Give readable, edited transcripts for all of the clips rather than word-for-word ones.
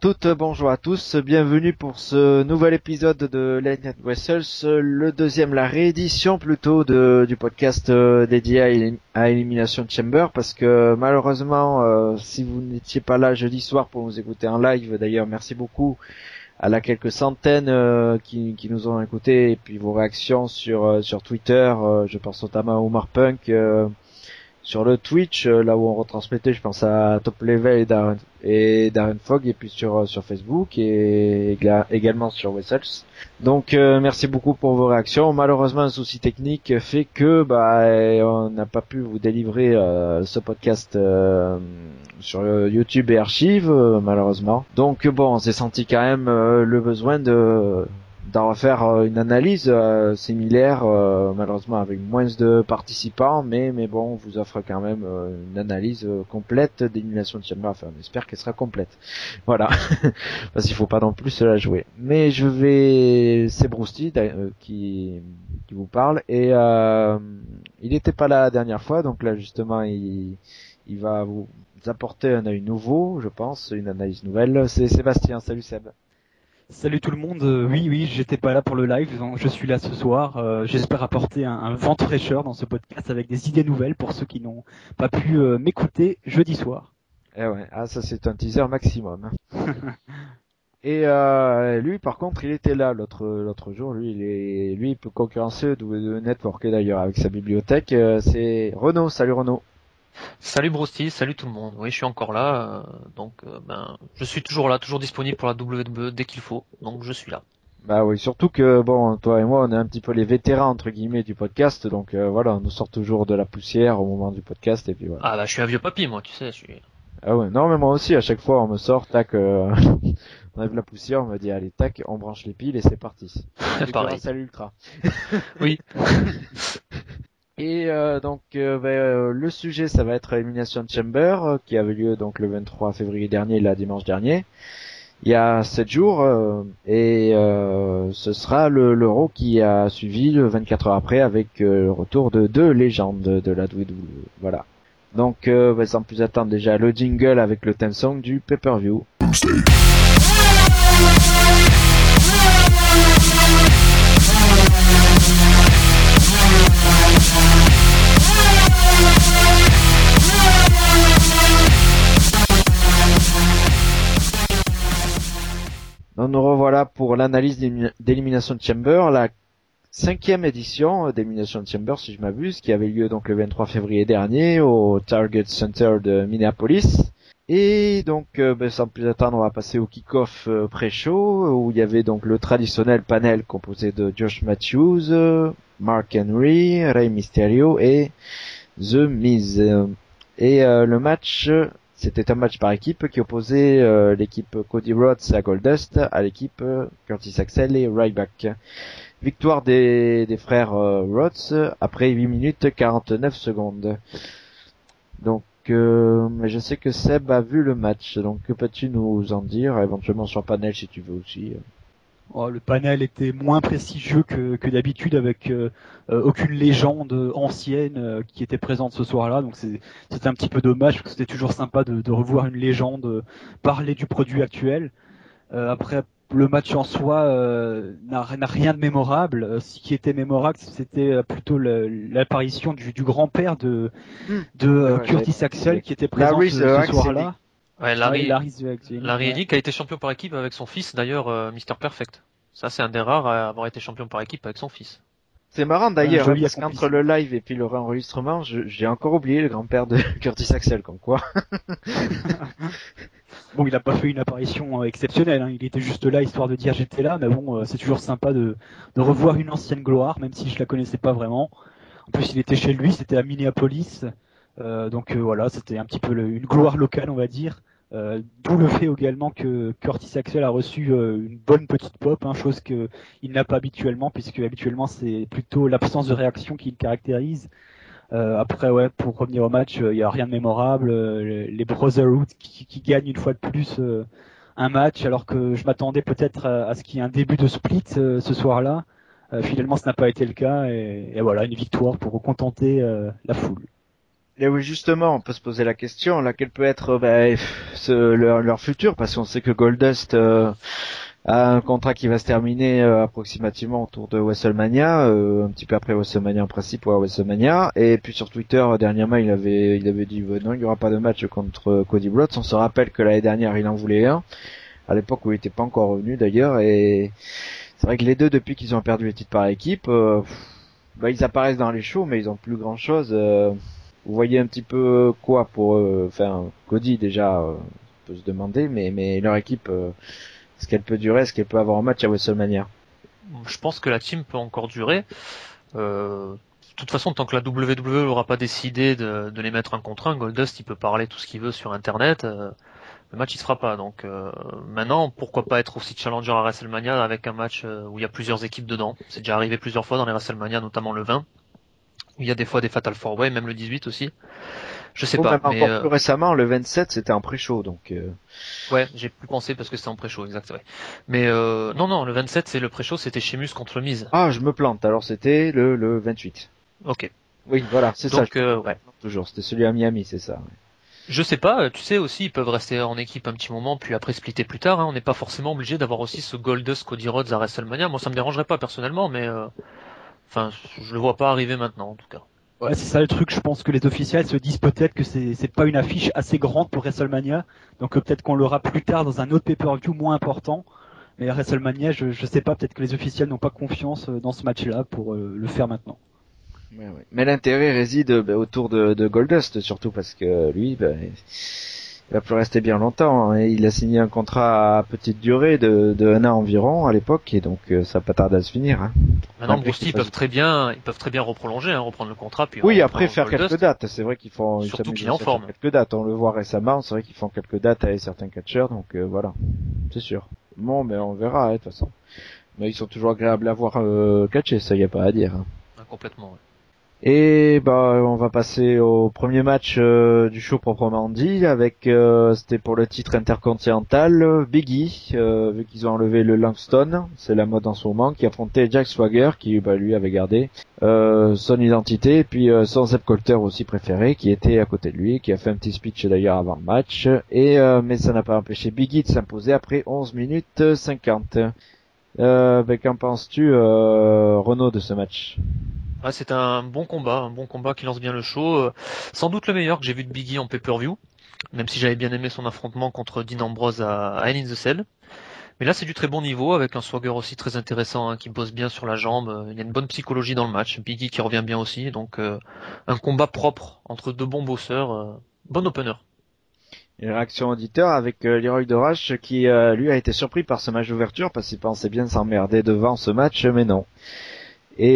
toutes, bonjour à tous, bienvenue pour ce nouvel épisode de Late Night Wrestles, le deuxième, la réédition plutôt du podcast dédié à Elimination Chamber, parce que malheureusement, si vous n'étiez pas là jeudi soir pour nous écouter en live, d'ailleurs merci beaucoup à la quelques centaines qui nous ont écoutés, et puis vos réactions sur Twitter, je pense notamment à Omar Punk, sur le Twitch, là où on retransmettait, je pense à Top Level et Darren Fogg, et puis sur Facebook et également sur Wessels. Donc merci beaucoup pour vos réactions. Malheureusement, un souci technique fait que on n'a pas pu vous délivrer ce podcast sur YouTube et archives, malheureusement. Donc bon, on s'est senti quand même le besoin d'en refaire une analyse similaire, malheureusement avec moins de participants, mais bon, on vous offre quand même une analyse complète d'Elimination Chamber. Enfin, on espère qu'elle sera complète. Voilà, parce qu'il faut pas non plus se la jouer. Mais c'est Brousty qui vous parle, et il n'était pas là la dernière fois, donc là justement il va vous apporter un œil nouveau, je pense, une analyse nouvelle. C'est Sébastien. Salut Seb. Salut tout le monde, oui, j'étais pas là pour le live, donc je suis là ce soir. J'espère apporter un vent de fraîcheur dans ce podcast avec des idées nouvelles pour ceux qui n'ont pas pu m'écouter jeudi soir. Eh ouais, ça c'est un teaser maximum. Et lui par contre il était là l'autre jour, lui il peut concurrencer de Network d'ailleurs avec sa bibliothèque. C'est Renaud. Salut Renaud. Salut Brousty, salut tout le monde. Oui, je suis encore là, je suis toujours là, toujours disponible pour la WWE dès qu'il faut, donc je suis là. Bah oui, surtout que bon, toi et moi on est un petit peu les vétérans entre guillemets du podcast, donc voilà, on nous sort toujours de la poussière au moment du podcast, et puis voilà. Ah bah je suis un vieux papy moi, tu sais, je suis... Ah ouais, non mais moi aussi, à chaque fois on me sort, tac, on enlève la poussière, on me dit allez tac, on branche les piles et c'est parti. Pareil. Salut Ultra. Oui. Et le sujet ça va être Elimination Chamber, qui avait lieu donc le 23 février dernier, là dimanche dernier, il y a 7 jours, ce sera le Raw qui a suivi 24 heures après, avec le retour de deux légendes de la WWE. Voilà. Donc sans plus attendre, déjà le jingle avec le theme song du pay-per-view. Donc nous revoilà pour l'analyse d'Elimination Chamber, la 5e édition d'Elimination Chamber si je m'abuse, qui avait lieu donc le 23 février dernier au Target Center de Minneapolis. Et donc sans plus attendre, on va passer au kick-off pré-show, où il y avait donc le traditionnel panel composé de Josh Matthews, Mark Henry, Rey Mysterio et The Miz. Et le match, c'était un match par équipe qui opposait l'équipe Cody Rhodes à Goldust à l'équipe Curtis Axel et Ryback. Victoire des frères Rhodes après 8 minutes 49 secondes. Donc je sais que Seb a vu le match, donc que peux-tu nous en dire, éventuellement sur le panel si tu veux aussi. Le panel était moins prestigieux que d'habitude, avec aucune légende ancienne qui était présente ce soir-là, donc c'était un petit peu dommage, parce que c'était toujours sympa de revoir une légende parler du produit actuel. Après, le match en soi n'a rien de mémorable. Ce qui était mémorable, c'était plutôt l'apparition du grand-père de Curtis Axel, qui était présent ce soir-là. Ouais, Larry Henry, qui a été champion par équipe avec son fils, d'ailleurs, Mr. Perfect. Ça, c'est un des rares à avoir été champion par équipe avec son fils. C'est marrant d'ailleurs, parce qu'entre le live et puis le réenregistrement, j'ai encore oublié le grand-père de Curtis Axel, comme quoi. Bon, il a pas fait une apparition exceptionnelle, hein. Il était juste là histoire de dire j'étais là, mais bon, c'est toujours sympa de revoir une ancienne gloire, même si je la connaissais pas vraiment. En plus, il était chez lui, c'était à Minneapolis, voilà, c'était un petit peu une gloire locale, on va dire. D'où le fait également que Curtis Axel a reçu une bonne petite pop, hein, chose qu'il n'a pas habituellement, puisque habituellement c'est plutôt l'absence de réaction qui le caractérise. Après, ouais, pour revenir au match, il y a rien de mémorable. Les Brotherhood qui gagnent une fois de plus un match, alors que je m'attendais peut-être à ce qu'il y ait un début de split ce soir-là. Finalement, ce n'a pas été le cas, et voilà, une victoire pour contenter la foule. Et oui, justement, on peut se poser la question, là, quel peut être leur futur, parce qu'on sait que Goldust a un contrat qui va se terminer approximativement autour de WrestleMania, un petit peu après WrestleMania en principe, ou à WrestleMania, et puis sur Twitter, dernièrement, il avait dit non, il n'y aura pas de match contre Cody Rhodes. On se rappelle que l'année dernière, il en voulait un, à l'époque où il n'était pas encore revenu d'ailleurs, et c'est vrai que les deux, depuis qu'ils ont perdu les titres par équipe, ils apparaissent dans les shows, mais ils ont plus grand chose. Vous voyez un petit peu quoi pour enfin Cody déjà, on peut se demander, mais leur équipe, est-ce qu'elle peut durer, est-ce qu'elle peut avoir un match à WrestleMania? Je pense que la team peut encore durer. De toute façon, tant que la WWE n'aura pas décidé de les mettre un contre un, Goldust il peut parler tout ce qu'il veut sur Internet. Le match il se fera pas. Donc maintenant, pourquoi pas être aussi challenger à WrestleMania avec un match où il y a plusieurs équipes dedans. C'est déjà arrivé plusieurs fois dans les WrestleMania, notamment le 20, où il y a des fois des Fatal 4-Way, même le 18 aussi. Je sais Ou pas, même mais encore plus récemment, le 27, c'était en pré-show, donc ouais, j'ai plus pensé parce que c'était en pré-show, exact, ouais. Mais non, le 27 c'est le pré-show, c'était Sheamus contre le Miz. ah, je me plante. Alors c'était le 28. Ok. Oui, voilà, c'est ça. Donc ouais. Toujours, c'était celui à Miami, c'est ça. Je sais pas, tu sais aussi, ils peuvent rester en équipe un petit moment, puis après splitter plus tard. Hein. On n'est pas forcément obligé d'avoir aussi ce Goldust Cody Rhodes à WrestleMania. Moi, ça me dérangerait pas personnellement, mais enfin, je le vois pas arriver maintenant, en tout cas. Ouais, c'est ça le truc. Je pense que les officiels se disent peut-être que c'est pas une affiche assez grande pour WrestleMania, donc peut-être qu'on l'aura plus tard dans un autre pay-per-view moins important. Mais à WrestleMania, je sais pas, peut-être que les officiels n'ont pas confiance dans ce match-là pour le faire maintenant. Ouais, ouais. Mais l'intérêt réside autour de Goldust, surtout parce que lui, il va plus rester bien longtemps. Hein. Et il a signé un contrat à petite durée de 1 an environ à l'époque, et donc ça va pas tarder à se finir. Hein. Maintenant, Brusty, ils peuvent très bien reprolonger, hein, reprendre le contrat, puis oui, après faire quelques dates. C'est vrai qu'ils font surtout qu'il est en forme. Quelques dates. On le voit récemment. C'est vrai qu'ils font quelques dates avec certains catcheurs, donc voilà, c'est sûr. Bon, mais on verra de toute façon. Mais ils sont toujours agréables à voir catcher, ça y a pas à dire. Hein. Ah, complètement. Ouais. Et on va passer au premier match du show proprement dit, avec c'était pour le titre intercontinental Big E, vu qu'ils ont enlevé le Langston, c'est la mode en ce moment, qui affrontait Jack Swagger, qui lui avait gardé son identité, et puis son Zeb Colter aussi préféré, qui était à côté de lui, qui a fait un petit speech d'ailleurs avant le match, et mais ça n'a pas empêché Big E de s'imposer après 11 minutes 50. Qu'en penses-tu Renaud de ce match? Ouais, c'est un bon combat qui lance bien le show. Sans doute le meilleur que j'ai vu de Big E en pay-per-view, même si j'avais bien aimé son affrontement contre Dean Ambrose à Hell in the Cell. Mais là, c'est du très bon niveau, avec un Swagger aussi très intéressant, hein, qui bosse bien sur la jambe. Il y a une bonne psychologie dans le match. Big E qui revient bien aussi, donc un combat propre entre deux bons bosseurs. Bon opener. Une réaction auditeur avec Leroy Dorache qui lui a été surpris par ce match d'ouverture parce qu'il pensait bien s'emmerder devant ce match, mais non. Et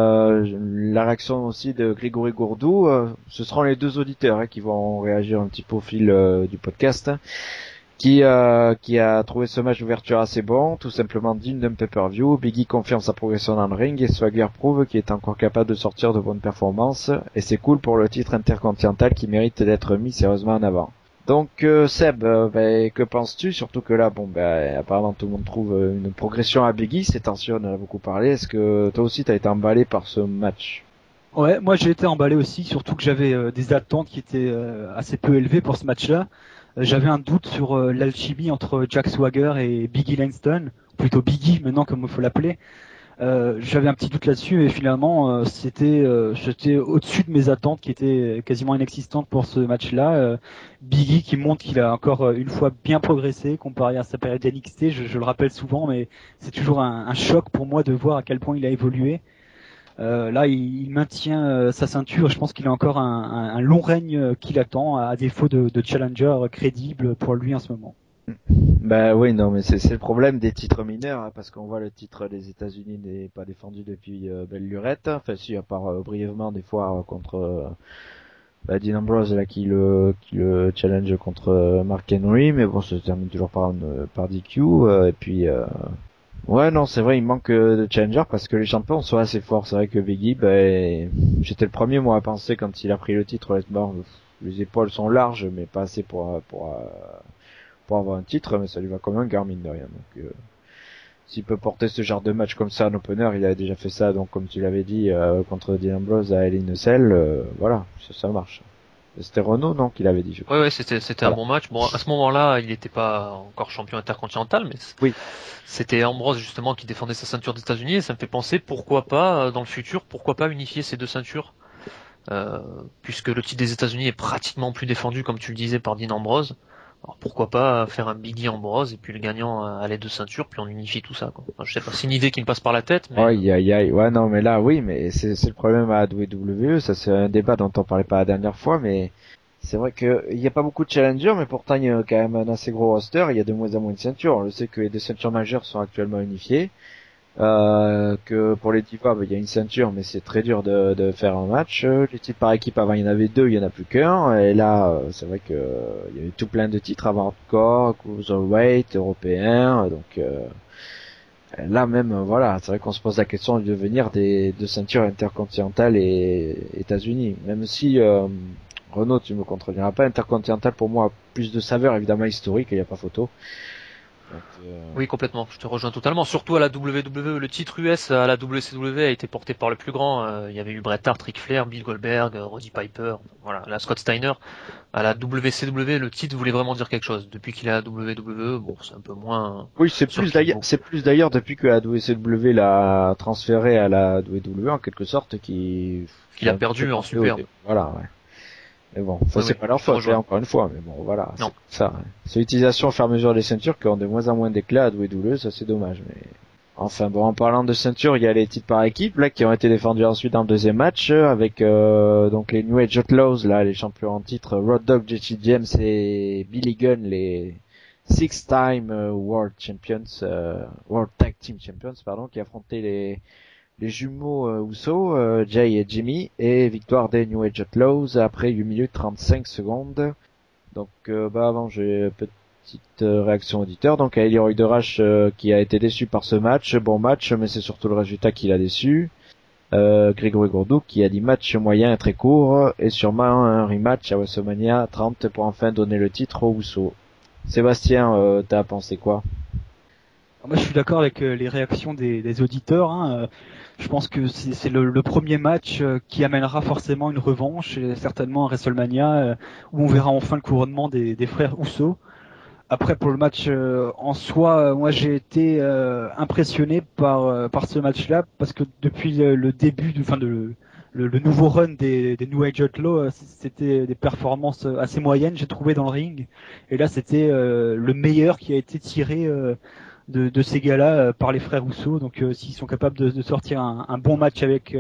la réaction aussi de Grégory Gourdou, ce seront les deux auditeurs qui vont réagir un petit peu au fil du podcast, qui a trouvé ce match d'ouverture assez bon, tout simplement digne d'un pay-per-view. Biggie confirme sa progression dans le ring et Swagger prouve qu'il est encore capable de sortir de bonnes performances, et c'est cool pour le titre intercontinental qui mérite d'être mis sérieusement en avant. Donc Seb, que penses-tu? Surtout que là, apparemment tout le monde trouve une progression à Biggie, ces tensions, on en a beaucoup parlé. Est-ce que toi aussi t'as été emballé par ce match? Ouais, moi j'ai été emballé aussi, surtout que j'avais des attentes qui étaient assez peu élevées pour ce match-là. J'avais un doute sur l'alchimie entre Jack Swagger et Biggie Langston, plutôt Biggie maintenant comme il faut l'appeler. J'avais un petit doute là-dessus et finalement c'était au-dessus de mes attentes qui étaient quasiment inexistantes pour ce match-là. Biggie qui montre qu'il a encore une fois bien progressé comparé à sa période NXT, je le rappelle souvent, mais c'est toujours un choc pour moi de voir à quel point il a évolué. Là, il maintient sa ceinture. Je pense qu'il a encore un long règne qui l'attend, à défaut de challenger crédible pour lui en ce moment. Bah oui, non, mais c'est le problème des titres mineurs, hein, parce qu'on voit le titre des États-Unis n'est pas défendu depuis belle lurette. Enfin, si, à part brièvement des fois contre Dean Ambrose là qui le challenge contre Mark Henry, mais bon, ça se termine toujours par DQ. Et puis ouais, non, c'est vrai, il manque de challenger parce que les champions sont assez forts. C'est vrai que Biggie, j'étais le premier moi à penser quand il a pris le titre, les épaules sont larges, mais pas assez pour avoir un titre, mais ça lui va comme un Garmin de rien. Donc s'il peut porter ce genre de match comme ça en opener, il a déjà fait ça, donc comme tu l'avais dit, contre Dean Ambrose à Hell in a Cell, voilà, ça marche. C'était Renault, non, qui l'avait dit, je crois. Ouais, c'était Voilà. un bon match. Bon, à ce moment-là, il n'était pas encore champion intercontinental, mais Oui. c'était Ambrose justement qui défendait sa ceinture des États-Unis, et ça me fait penser pourquoi pas dans le futur, pourquoi pas unifier ces deux ceintures, puisque le titre des États-Unis est pratiquement plus défendu, comme tu le disais, par Dean Ambrose. Alors pourquoi pas faire un Biggie Ambrose et puis le gagnant a les deux ceintures, puis on unifie tout ça, quoi. Enfin, je sais pas, c'est une idée qui me passe par la tête, mais Aïe, aïe, aïe. Ouais, non, mais là, oui, mais c'est le problème à WWE. Ça, c'est un débat dont on parlait pas la dernière fois, mais c'est vrai que il y a pas beaucoup de challengers, mais pourtant, il y a quand même un assez gros roster. Il y a de moins en moins de ceintures. On le sait que les deux ceintures majeures sont actuellement unifiées. Que pour les divas, il y a une ceinture, mais c'est très dur de faire un match. Les titres par équipe, avant, il y en avait deux, il y en a plus qu'un. Et là, c'est vrai que il y avait tout plein de titres avant hardcore, cruiserweight, européen, donc, là même, voilà, c'est vrai qu'on se pose la question du devenir des deux ceintures intercontinentales et États-Unis. Même si Renaud, tu me contrediras pas, intercontinental pour moi a plus de saveur évidemment historique, il n'y a pas photo. Donc, oui, complètement. Je te rejoins totalement. Surtout à la WWE, le titre US à la WCW a été porté par le plus grand. Il y avait eu Bret Hart, Ric Flair, Bill Goldberg, Roddy Piper, voilà, la Scott Steiner. À la WCW, le titre voulait vraiment dire quelque chose. Depuis qu'il est à la WWE, bon, c'est un peu moins. oui, sur le pivot. c'est plus d'ailleurs depuis que la WCW l'a transféré à la WWE en quelque sorte Qu'il a perdu en superbe. Voilà, ouais. Mais bon, ça Oui, c'est oui, pas leur je te faute, rejoins. encore une fois, mais bon, voilà, c'est Non. comme ça. Hein. C'est l'utilisation au fur et à mesure des ceintures qui ont de moins en moins d'éclat à WWE, ça c'est dommage, mais... Enfin bon, en parlant de ceinture, il y a les titres par équipe, là, qui ont été défendus ensuite dans le deuxième match, avec, donc les New Age Outlaws, là, les champions en titre, Road Dogg, Jesse James et Billy Gunn, les six-time World Champions, World Tag Team Champions, pardon, qui affrontaient les jumeaux Uso, Jay et Jimmy, et victoire des New Age Outlaws après 8 minutes 35 secondes. Donc avant j'ai une petite réaction auditeur. Donc Eli Royderache qui a été déçu par ce match, bon match, mais c'est surtout le résultat qui l'a déçu. Grégory Gourdou qui a dit match moyen et très court, et sûrement un rematch à WrestleMania 30 pour enfin donner le titre aux Uso. Sébastien, t'as pensé quoi? Moi, je suis d'accord avec les réactions des auditeurs. Hein. Je pense que c'est le premier match qui amènera forcément une revanche, et certainement un WrestleMania où on verra enfin le couronnement des frères Uso. Après, pour le match en soi, moi j'ai été impressionné par ce match-là parce que depuis le début, le nouveau run des New Age Outlaws, c'était des performances assez moyennes, j'ai trouvé dans le ring. Et là, c'était le meilleur qui a été tiré de ces gars-là par les frères Rousseau. Donc s'ils sont capables de sortir un bon match avec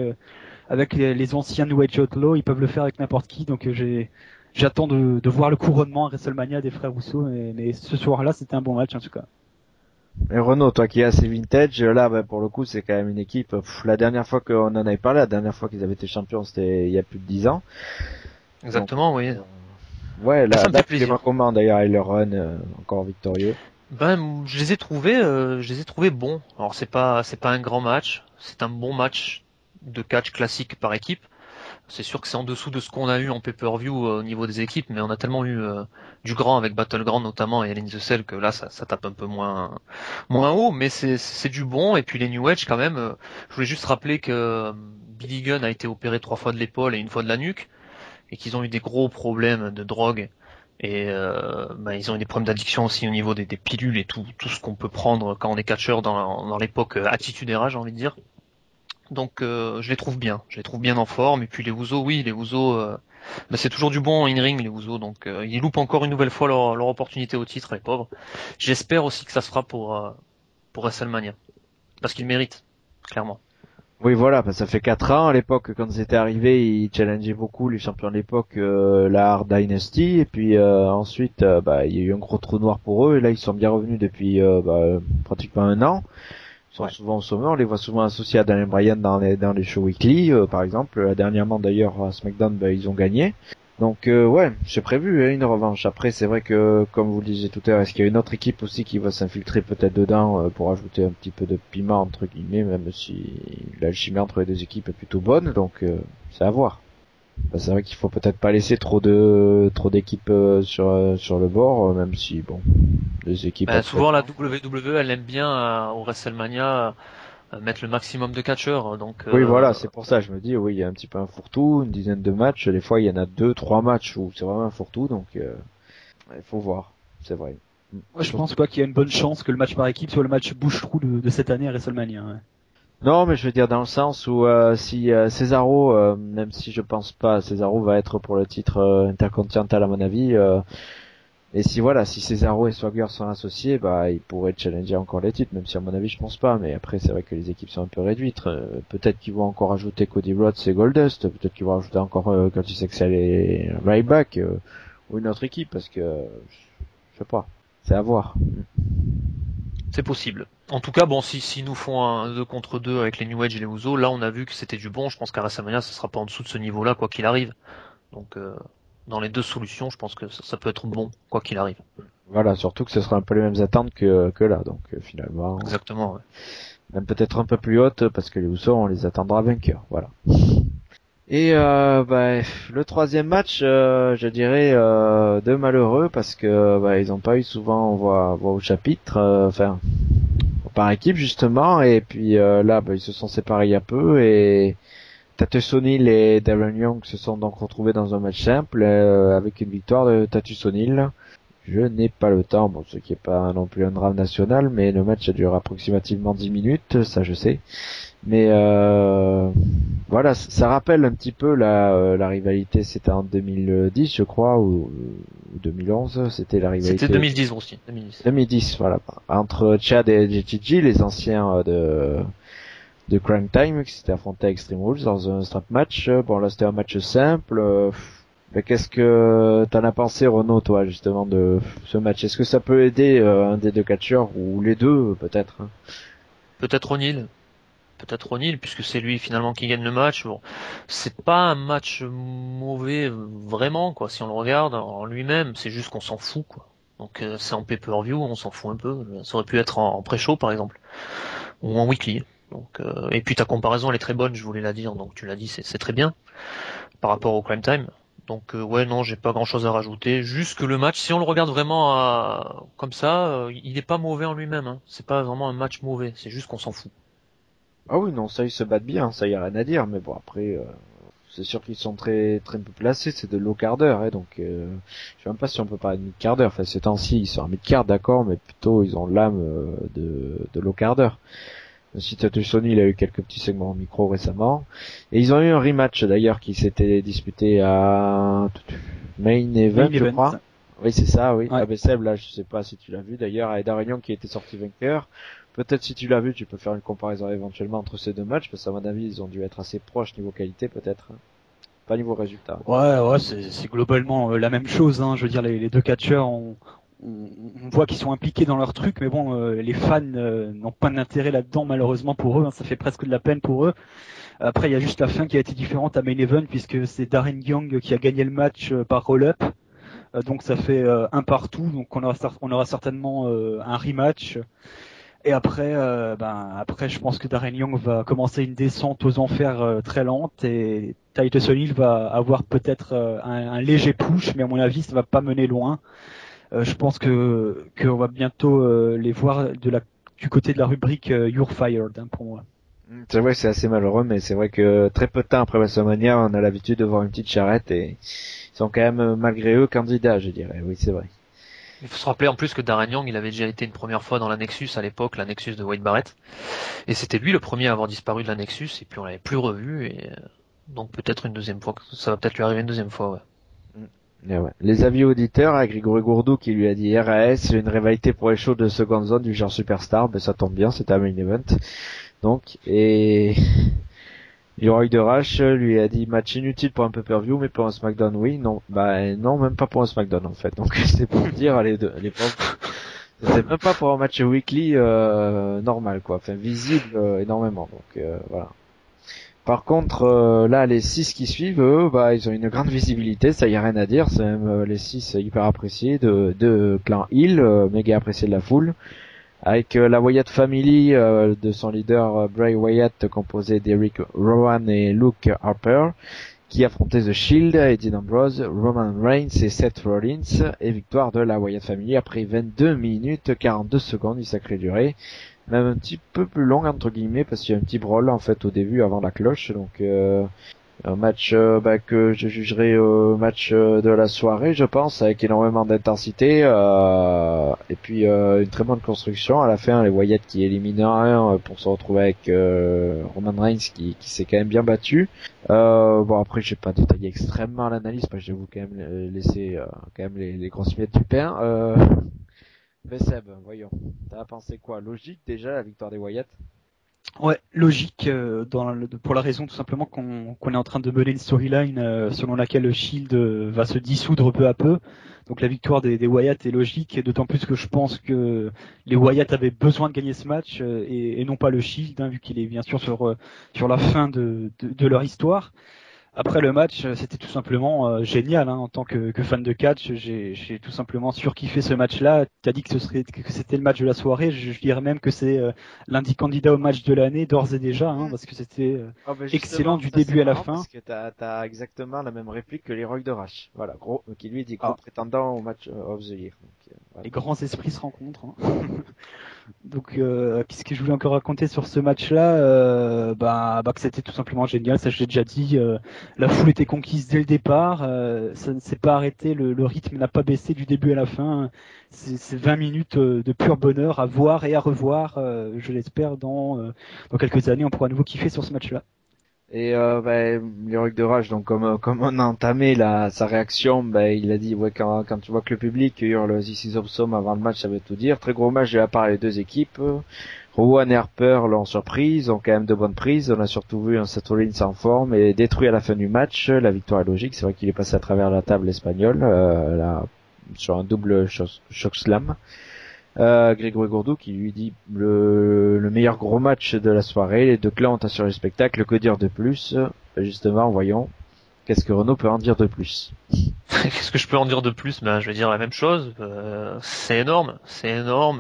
les anciens New Age Outlaws, ils peuvent le faire avec n'importe qui. Donc j'attends de voir le couronnement à WrestleMania des frères Rousseau, mais ce soir-là c'était un bon match en tout cas. Et Renaud, toi qui es assez vintage, là, pour le coup, c'est quand même une équipe. La dernière fois qu'on en avait parlé, la dernière fois qu'ils avaient été champions, c'était il y a plus de 10 ans. Exactement, oui. Ouais, là, Ça me fait tu les plaisir. vois comment d'ailleurs, et leur run encore victorieux. Ben, je les ai trouvés bons. Alors c'est pas un grand match, c'est un bon match de catch classique par équipe. C'est sûr que c'est en dessous de ce qu'on a eu en pay-per-view au niveau des équipes, mais on a tellement eu du grand avec Battleground notamment et Hell in the Cell que là ça tape un peu moins haut, mais c'est du bon. Et puis les New Age quand même. Je voulais juste rappeler que Billy Gunn a été opéré 3 fois de l'épaule et 1 fois de la nuque, et qu'ils ont eu des gros problèmes de drogue. Et ils ont eu des problèmes d'addiction aussi au niveau des pilules et tout ce qu'on peut prendre quand on est catcheur dans l'époque Attitude Era, j'ai envie de dire. Donc je les trouve bien en forme. Et puis les Usos, oui, les Usos, c'est toujours du bon in-ring les Usos, donc ils loupent encore une nouvelle fois leur opportunité au titre, les pauvres. J'espère aussi que ça se fera pour WrestleMania, parce qu'ils méritent, clairement. Oui, voilà, ça fait 4 ans. À l'époque, quand c'était arrivé, ils challengeaient beaucoup les champions de l'époque, la Hard Dynasty. Et puis ensuite, il y a eu un gros trou noir pour eux. Et là, ils sont bien revenus depuis pratiquement 1 an. Ils sont souvent au sommet. On les voit souvent associés à Daniel Bryan dans les shows weekly, par exemple. Dernièrement, d'ailleurs, à SmackDown, ils ont gagné. Donc ouais, j'ai prévu une revanche. Après, c'est vrai que, comme vous le disiez tout à l'heure, est-ce qu'il y a une autre équipe aussi qui va s'infiltrer peut-être dedans pour ajouter un petit peu de piment entre guillemets, même si l'alchimie entre les deux équipes est plutôt bonne. Donc c'est à voir. C'est vrai qu'il faut peut-être pas laisser trop d'équipes sur le bord, même si bon, les équipes. Souvent la WWE, elle aime bien au WrestleMania mettre le maximum de catcheurs. Donc oui, voilà, c'est pour ça, je me dis, oui, il y a un petit peu un fourre-tout, une dizaine de matchs, des fois il y en a 2-3 matchs où c'est vraiment un fourre-tout, donc il faut voir, c'est vrai. Moi, je pense qu'il y a une bonne chance que le match par équipe soit le match bouche-trou de cette année à WrestleMania. Ouais. Non, mais je veux dire dans le sens où si Cesaro, même si je pense pas, Cesaro va être pour le titre intercontinental à mon avis, et si Cesaro et Swagger sont associés, bah ils pourraient challenger encore les titres, même si à mon avis je pense pas, mais après c'est vrai que les équipes sont un peu réduites. Peut-être qu'ils vont encore ajouter Cody Rhodes et Goldust, peut-être qu'ils vont ajouter encore Curtis Axel et Ryback ou une autre équipe, parce que je sais pas, c'est à voir. C'est possible. En tout cas, bon, si nous font un 2 contre 2 avec les New Age et les Usos, là on a vu que c'était du bon. Je pense qu'à WrestleMania, ça sera pas en dessous de ce niveau-là, quoi qu'il arrive. Donc, dans les deux solutions, je pense que ça peut être bon, quoi qu'il arrive. Voilà, surtout que ce sera un peu les mêmes attentes que là, donc finalement. Exactement. Ouais. Même peut-être un peu plus haute, parce que les Usos, on les attendra vainqueurs. Voilà. Et le troisième match, je dirais de malheureux, parce que ils ont pas eu souvent voix au chapitre, par équipe justement, et puis là ils se sont séparés il y a peu, et Titus O'Neil et Darren Young se sont donc retrouvés dans un match simple avec une victoire de Titus O'Neil. Je n'ai pas le temps, bon, ce qui est pas non plus un drame national, mais le match a duré approximativement 10 minutes, ça je sais. Mais voilà, ça rappelle un petit peu la rivalité, c'était en 2010 je crois, ou 2011, c'était la rivalité. C'était 2010 aussi, 2010, voilà, entre Chad et JTG, les anciens de Crime Time, qui s'étaient affrontés à Extreme Rules dans un strap match. Bon là c'était un match simple. Mais qu'est-ce que t'en as pensé, Renaud, toi, justement, de ce match? Est-ce que ça peut aider un des deux catcheurs, ou les deux, peut-être? Peut-être O'Neil, puisque c'est lui finalement qui gagne le match. Bon, c'est pas un match mauvais vraiment, quoi. Si on le regarde en lui-même, c'est juste qu'on s'en fout, quoi. Donc c'est en pay-per-view, on s'en fout un peu. Ça aurait pu être en pré-show, par exemple, ou en weekly. Donc et puis ta comparaison elle est très bonne, je voulais la dire. Donc tu l'as dit, c'est très bien par rapport au Crime Time. Donc ouais, non, j'ai pas grand-chose à rajouter. Juste que le match, si on le regarde vraiment comme ça, il est pas mauvais en lui-même. Hein. C'est pas vraiment un match mauvais. C'est juste qu'on s'en fout. Ah oui, non, ça ils se battent bien, ça y a rien à dire. Mais bon, après, c'est sûr qu'ils sont très très peu placés. C'est de low cardeur, donc je sais même pas si on peut parler de mid cardeur. Enfin, ces temps-ci, ils sont en mid card, d'accord, mais plutôt ils ont l'âme de low cardeur. Si Titus O'Neil, il a eu quelques petits segments en micro récemment. Et ils ont eu un rematch d'ailleurs qui s'était disputé à Main Event, je crois. Oui, c'est ça, oui. Ouais. Ah, ben Seb, là, je sais pas si tu l'as vu d'ailleurs, avec Darren qui était sorti vainqueur. Peut-être si tu l'as vu, tu peux faire une comparaison éventuellement entre ces deux matchs, parce qu'à mon avis, ils ont dû être assez proches niveau qualité, peut-être. Pas niveau résultat. Ouais, c'est globalement la même chose. Hein. Je veux dire, les deux catcheurs, on voit qu'ils sont impliqués dans leur truc, mais bon, les fans n'ont pas d'intérêt là-dedans, malheureusement pour eux. Hein. Ça fait presque de la peine pour eux. Après, il y a juste la fin qui a été différente à Main Event, puisque c'est Darren Young qui a gagné le match par roll-up. Donc ça fait un partout. Donc on aura certainement un rematch. Et après, je pense que Darren Young va commencer une descente aux enfers très lente et Titus O'Neil va avoir peut-être un léger push, mais à mon avis, ça va pas mener loin. Je pense qu'on va bientôt les voir du côté de la rubrique You're Fired, hein, pour moi. C'est vrai que c'est assez malheureux, mais c'est vrai que très peu de temps après WrestleMania, on a l'habitude de voir une petite charrette et ils sont quand même, malgré eux, candidats, je dirais. Oui, c'est vrai. Il faut se rappeler en plus que Darren Young, il avait déjà été une première fois dans la Nexus à l'époque, la Nexus de Wade Barrett. Et c'était lui le premier à avoir disparu de la Nexus, et puis on l'avait plus revu, et donc peut-être une deuxième fois, ça va peut-être lui arriver une deuxième fois, ouais. Ouais. Les avis auditeurs, à Grégory Gourdou qui lui a dit RAS, une rivalité pour les shows de seconde zone du genre Superstar, ben ça tombe bien, c'était un main event. Donc, et Leroy de Rash lui a dit match inutile pour un pay-per-view, mais pour un SmackDown, oui. Non, non, même pas pour un SmackDown en fait. Donc c'est pour dire les pauvres. C'est même pas pour un match weekly normal quoi, enfin visible énormément. Donc voilà. Par contre, là, les 6 qui suivent, eux, ils ont une grande visibilité, ça y a rien à dire, c'est même les 6 hyper appréciés de clan Hill, méga appréciés de la foule, avec la Wyatt Family de son leader Bray Wyatt, composé d'Eric Rowan et Luke Harper, qui affrontait The Shield, Dean Ambrose, Roman Reigns et Seth Rollins, et victoire de la Wyatt Family après 22 minutes 42 secondes du sacré durée, même un petit peu plus long entre guillemets parce qu'il y a un petit brawl en fait au début avant la cloche, donc un match que je jugerai match de la soirée, je pense, avec énormément d'intensité et puis une très bonne construction. À la fin, les Wyatt qui éliminent un pour se retrouver avec Roman Reigns qui s'est quand même bien battu. Bon après, j'ai pas détaillé extrêmement l'analyse parce que je vais vous quand même laisser quand même les grosses miettes du pain. Mais Seb, voyons, t'as pensé quoi? Logique déjà la victoire des Wyatt? Ouais, logique pour la raison tout simplement qu'on est en train de mener une storyline selon laquelle le Shield va se dissoudre peu à peu. Donc la victoire des Wyatt est logique, et d'autant plus que je pense que les Wyatt avaient besoin de gagner ce match et non pas le Shield, vu qu'il est bien sûr sur la fin de leur histoire. Après le match, c'était tout simplement génial. En tant que fan de catch, j'ai tout simplement surkiffé ce match-là. Tu as dit que c'était le match de la soirée. Je dirais même que c'est l'un des candidats au match de l'année d'ores et déjà, parce que c'était excellent du début à la fin. Parce que t'as exactement la même réplique que l'Héroïque de Rash. Voilà, qui lui dit gros prétendant au match of the year. Donc, voilà. Les grands esprits se rencontrent. Donc, qu'est-ce que je voulais encore raconter sur ce match-là que c'était tout simplement génial. Ça, je l'ai déjà dit. La foule était conquise dès le départ. Ça ne s'est pas arrêté. Le rythme n'a pas baissé du début à la fin. C'est 20 minutes de pur bonheur à voir et à revoir. Je l'espère dans quelques années, on pourra à nouveau kiffer sur ce match-là. Et l'Héroïque de Rage, donc comme on a entamé sa réaction, il a dit quand tu vois que le public hurle This is awesome avant le match, ça veut tout dire. Très gros match de la part des deux équipes. Rowan et Harper l'ont surprise, ont quand même de bonnes prises. On a surtout vu un Seth Rollins en forme et détruit à la fin du match. La victoire est logique, c'est vrai qu'il est passé à travers la table espagnole sur un double choc slam. Grégory Gourdou qui lui dit le meilleur gros match de la soirée, les deux clans ont assuré le spectacle, que dire de plus? Justement, voyons, qu'est-ce que Renaud peut en dire de plus? Qu'est-ce que je peux en dire de plus? Je vais dire la même chose. C'est énorme, c'est